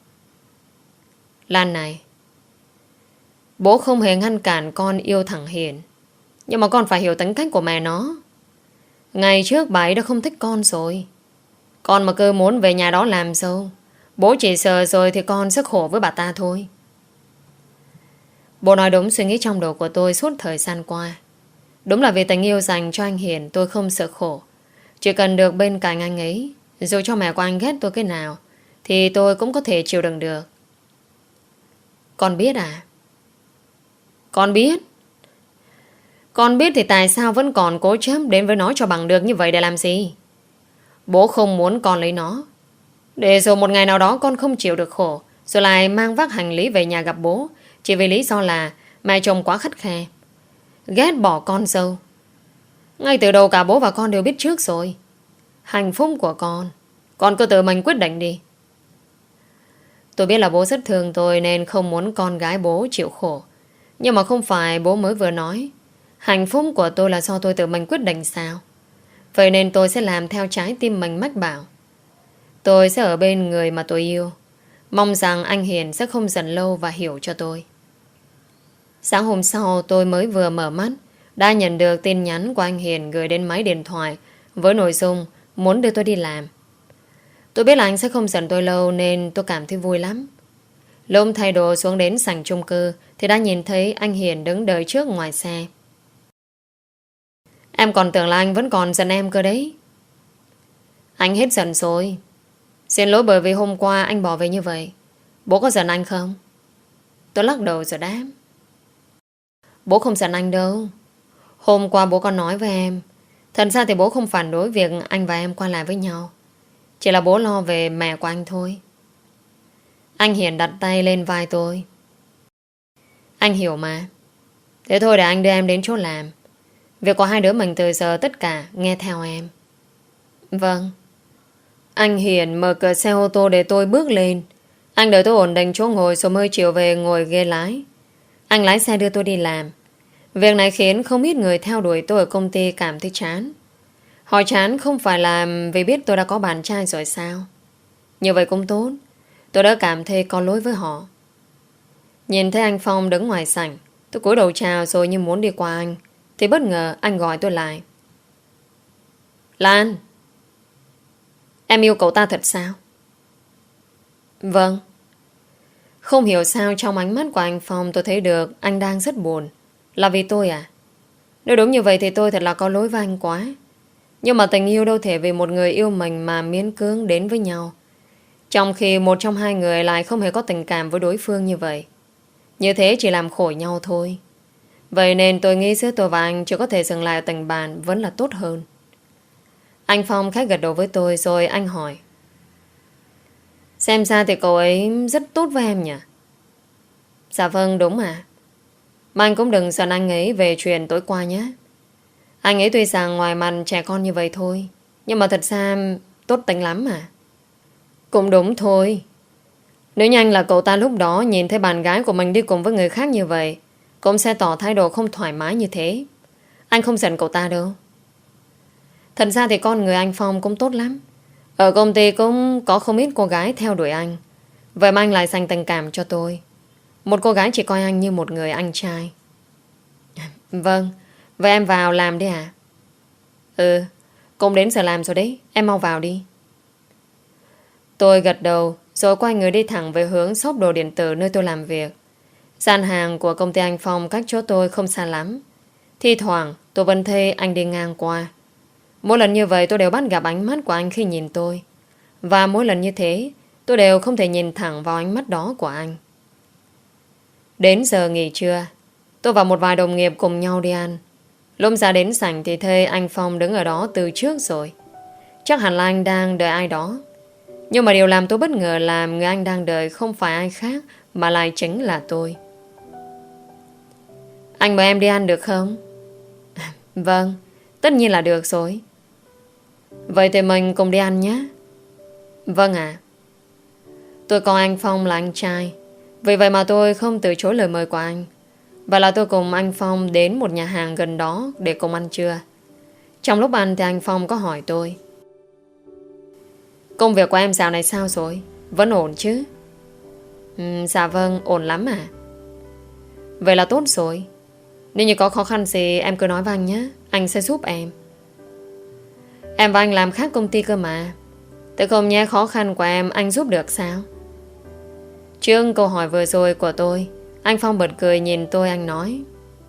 Lan này, bố không hề ngăn cản con yêu thằng Hiền, nhưng mà con phải hiểu tính cách của mẹ nó. Ngày trước bà ấy đã không thích con rồi. Con mà cứ muốn về nhà đó làm dâu, bố chỉ sợ rồi thì con sẽ khổ với bà ta thôi. Bố nói đúng suy nghĩ trong đầu của tôi suốt thời gian qua. Đúng là vì tình yêu dành cho anh Hiền tôi không sợ khổ. Chỉ cần được bên cạnh anh ấy, dù cho mẹ của anh ghét tôi cái nào, thì tôi cũng có thể chịu đựng được. Con biết à? Con biết. Con biết thì tại sao vẫn còn cố chấp đến với nó cho bằng được như vậy để làm gì? Bố không muốn con lấy nó, để rồi một ngày nào đó con không chịu được khổ, rồi lại mang vác hành lý về nhà gặp bố, chỉ vì lý do là mẹ chồng quá khắt khe, ghét bỏ con dâu. Ngay từ đầu cả bố và con đều biết trước rồi. Hạnh phúc của con, con cứ tự mình quyết định đi. Tôi biết là bố rất thương tôi nên không muốn con gái bố chịu khổ. Nhưng mà không phải bố mới vừa nói hạnh phúc của tôi là do tôi tự mình quyết định sao? Vậy nên tôi sẽ làm theo trái tim mình mách bảo. Tôi sẽ ở bên người mà tôi yêu. Mong rằng anh Hiền sẽ không giận lâu và hiểu cho tôi. Sáng hôm sau tôi mới vừa mở mắt, đã nhận được tin nhắn của anh Hiền gửi đến máy điện thoại với nội dung muốn đưa tôi đi làm. Tôi biết là anh sẽ không giận tôi lâu nên tôi cảm thấy vui lắm. Lúc thay đồ xuống đến sảnh chung cư thì đã nhìn thấy anh Hiền đứng đợi trước ngoài xe. Em còn tưởng là anh vẫn còn giận em cơ đấy. Anh hết giận rồi. Xin lỗi bởi vì hôm qua anh bỏ về như vậy. Bố có giận anh không? Tôi lắc đầu rồi đáp. Bố không giận anh đâu. Hôm qua bố có nói với em. Thật ra thì bố không phản đối việc anh và em qua lại với nhau. Chỉ là bố lo về mẹ của anh thôi. Anh Hiền đặt tay lên vai tôi. Anh hiểu mà. Thế thôi để anh đưa em đến chỗ làm. Việc của hai đứa mình từ giờ tất cả nghe theo em. Vâng. Anh Hiền mở cửa xe ô tô để tôi bước lên. Anh đợi tôi ổn định chỗ ngồi rồi mới chiều về ngồi ghế lái. Anh lái xe đưa tôi đi làm. Việc này khiến không ít người theo đuổi tôi ở công ty cảm thấy chán. Họ chán không phải là vì biết tôi đã có bạn trai rồi sao. Như vậy cũng tốt. Tôi đã cảm thấy có lỗi với họ. Nhìn thấy anh Phong đứng ngoài sảnh, tôi cúi đầu chào rồi như muốn đi qua anh, thì bất ngờ anh gọi tôi lại. Lan, em yêu cậu ta thật sao? Vâng. Không hiểu sao trong ánh mắt của anh Phong tôi thấy được anh đang rất buồn. Là vì tôi à? Nếu đúng như vậy thì tôi thật là có lỗi với anh quá. Nhưng mà tình yêu đâu thể vì một người yêu mình mà miễn cưỡng đến với nhau. Trong khi một trong hai người lại không hề có tình cảm với đối phương như vậy. Như thế chỉ làm khổ nhau thôi. Vậy nên tôi nghĩ giữa tôi và anh chỉ có thể dừng lại ở tình bạn vẫn là tốt hơn. Anh Phong khẽ gật đầu với tôi rồi anh hỏi. Xem ra thì cậu ấy rất tốt với em nhỉ? Dạ vâng, đúng mà. Mà anh cũng đừng giận anh ấy về chuyện tối qua nhé. Anh ấy tuy rằng ngoài mặt trẻ con như vậy thôi, nhưng mà thật ra tốt tính lắm mà. Cũng đúng thôi. Nếu như anh là cậu ta lúc đó nhìn thấy bạn gái của mình đi cùng với người khác như vậy, cũng sẽ tỏ thái độ không thoải mái như thế. Anh không giận cậu ta đâu. Thật ra thì con người anh Phong cũng tốt lắm. Ở công ty cũng có không ít cô gái theo đuổi anh. Vậy mà anh lại dành tình cảm cho tôi. Một cô gái chỉ coi anh như một người anh trai. Vâng. Vậy em vào làm đi à? Ừ. Cũng đến giờ làm rồi đấy. Em mau vào đi. Tôi gật đầu rồi quay người đi thẳng về hướng shop đồ điện tử nơi tôi làm việc. Gian hàng của công ty anh Phong cách chỗ tôi không xa lắm. Thi thoảng tôi vẫn thấy anh đi ngang qua. Mỗi lần như vậy tôi đều bắt gặp ánh mắt của anh khi nhìn tôi. Và mỗi lần như thế tôi đều không thể nhìn thẳng vào ánh mắt đó của anh. Đến giờ nghỉ trưa, tôi và một vài đồng nghiệp cùng nhau đi ăn. Lúc ra đến sảnh thì thấy anh Phong đứng ở đó từ trước rồi. Chắc hẳn là anh đang đợi ai đó. Nhưng mà điều làm tôi bất ngờ là người anh đang đợi không phải ai khác mà lại chính là tôi. Anh mời em đi ăn được không? Vâng, tất nhiên là được rồi. Vậy thì mình cùng đi ăn nhé. Vâng ạ. Tôi coi anh Phong là anh trai, vì vậy mà tôi không từ chối lời mời của anh. Và là tôi cùng anh Phong đến một nhà hàng gần đó để cùng ăn trưa. Trong lúc ăn thì anh Phong có hỏi tôi: công việc của em dạo này sao rồi? Vẫn ổn chứ? Ừ, dạ vâng, ổn lắm à. Vậy là tốt rồi. Nếu như có khó khăn gì em cứ nói với anh nhé, anh sẽ giúp em. Em và anh làm khác công ty cơ mà. Tự không nhé, khó khăn của em anh giúp được sao? Trước câu hỏi vừa rồi của tôi, anh Phong bật cười nhìn tôi, anh nói: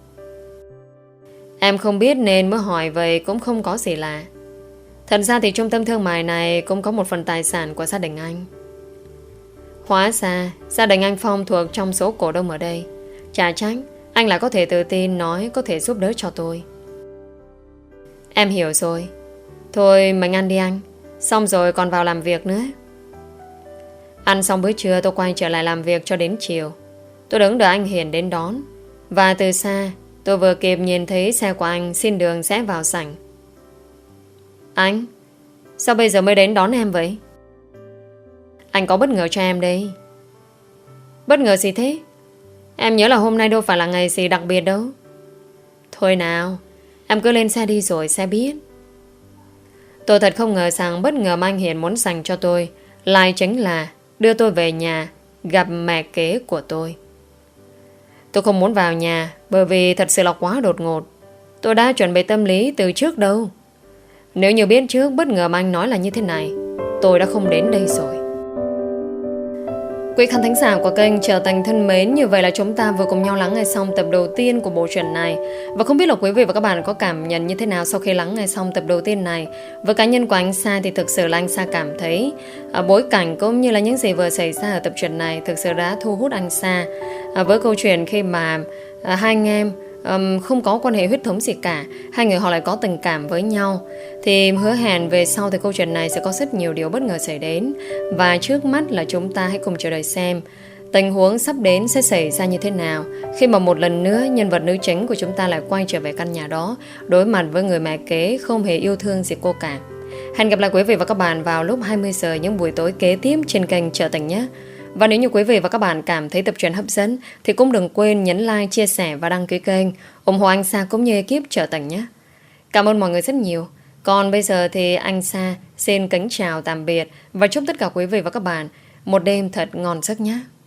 em không biết nên mới hỏi vậy cũng không có gì lạ. Thật ra thì trung tâm thương mại này cũng có một phần tài sản của gia đình anh. Hóa ra gia đình anh Phong thuộc trong số cổ đông ở đây. Chả trách anh lại có thể tự tin nói có thể giúp đỡ cho tôi. Em hiểu rồi. Thôi mình ăn đi anh, xong rồi còn vào làm việc nữa. Ăn xong bữa trưa tôi quay trở lại làm việc cho đến chiều. Tôi đứng đợi anh Hiền đến đón. Và từ xa tôi vừa kịp nhìn thấy xe của anh xin đường rẽ vào sảnh. Anh, sao bây giờ mới đến đón em vậy? Anh có bất ngờ cho em đây. Bất ngờ gì thế? Em nhớ là hôm nay đâu phải là ngày gì đặc biệt đâu. Thôi nào, em cứ lên xe đi rồi sẽ biết. Tôi thật không ngờ rằng bất ngờ mà anh Hiền muốn dành cho tôi lại chính là đưa tôi về nhà gặp mẹ kế của tôi. Tôi không muốn vào nhà bởi vì thật sự là quá đột ngột. Tôi đã chuẩn bị tâm lý từ trước đâu. Nếu như biết trước bất ngờ mà anh nói là như thế này, tôi đã không đến đây rồi. Quý khán thính giả của kênh Trở Thành thân mến, như vậy là chúng ta vừa cùng nhau lắng nghe xong tập đầu tiên của bộ truyện này. Và không biết là quý vị và các bạn có cảm nhận như thế nào sau khi lắng nghe xong tập đầu tiên này. Với cá nhân của anh Sa thì thực sự là anh Sa cảm thấy à, bối cảnh cũng như là những gì vừa xảy ra ở tập truyện này thực sự đã thu hút anh Sa. À, với câu chuyện khi mà à, hai anh em Um, không có quan hệ huyết thống gì cả, hai người họ lại có tình cảm với nhau, thì hứa hẹn về sau thì câu chuyện này sẽ có rất nhiều điều bất ngờ xảy đến. Và trước mắt là chúng ta hãy cùng chờ đợi xem tình huống sắp đến sẽ xảy ra như thế nào khi mà một lần nữa nhân vật nữ chính của chúng ta lại quay trở về căn nhà đó, đối mặt với người mẹ kế không hề yêu thương gì cô cả. Hẹn gặp lại quý vị và các bạn vào lúc hai mươi giờ những buổi tối kế tiếp trên kênh Trở Thành nhé. Và nếu như quý vị và các bạn cảm thấy tập truyện hấp dẫn thì cũng đừng quên nhấn like, chia sẻ và đăng ký kênh, ủng hộ anh Sa cũng như ekip Trở Thành nhé. Cảm ơn mọi người rất nhiều. Còn bây giờ thì anh Sa xin kính chào tạm biệt và chúc tất cả quý vị và các bạn một đêm thật ngon giấc nhé.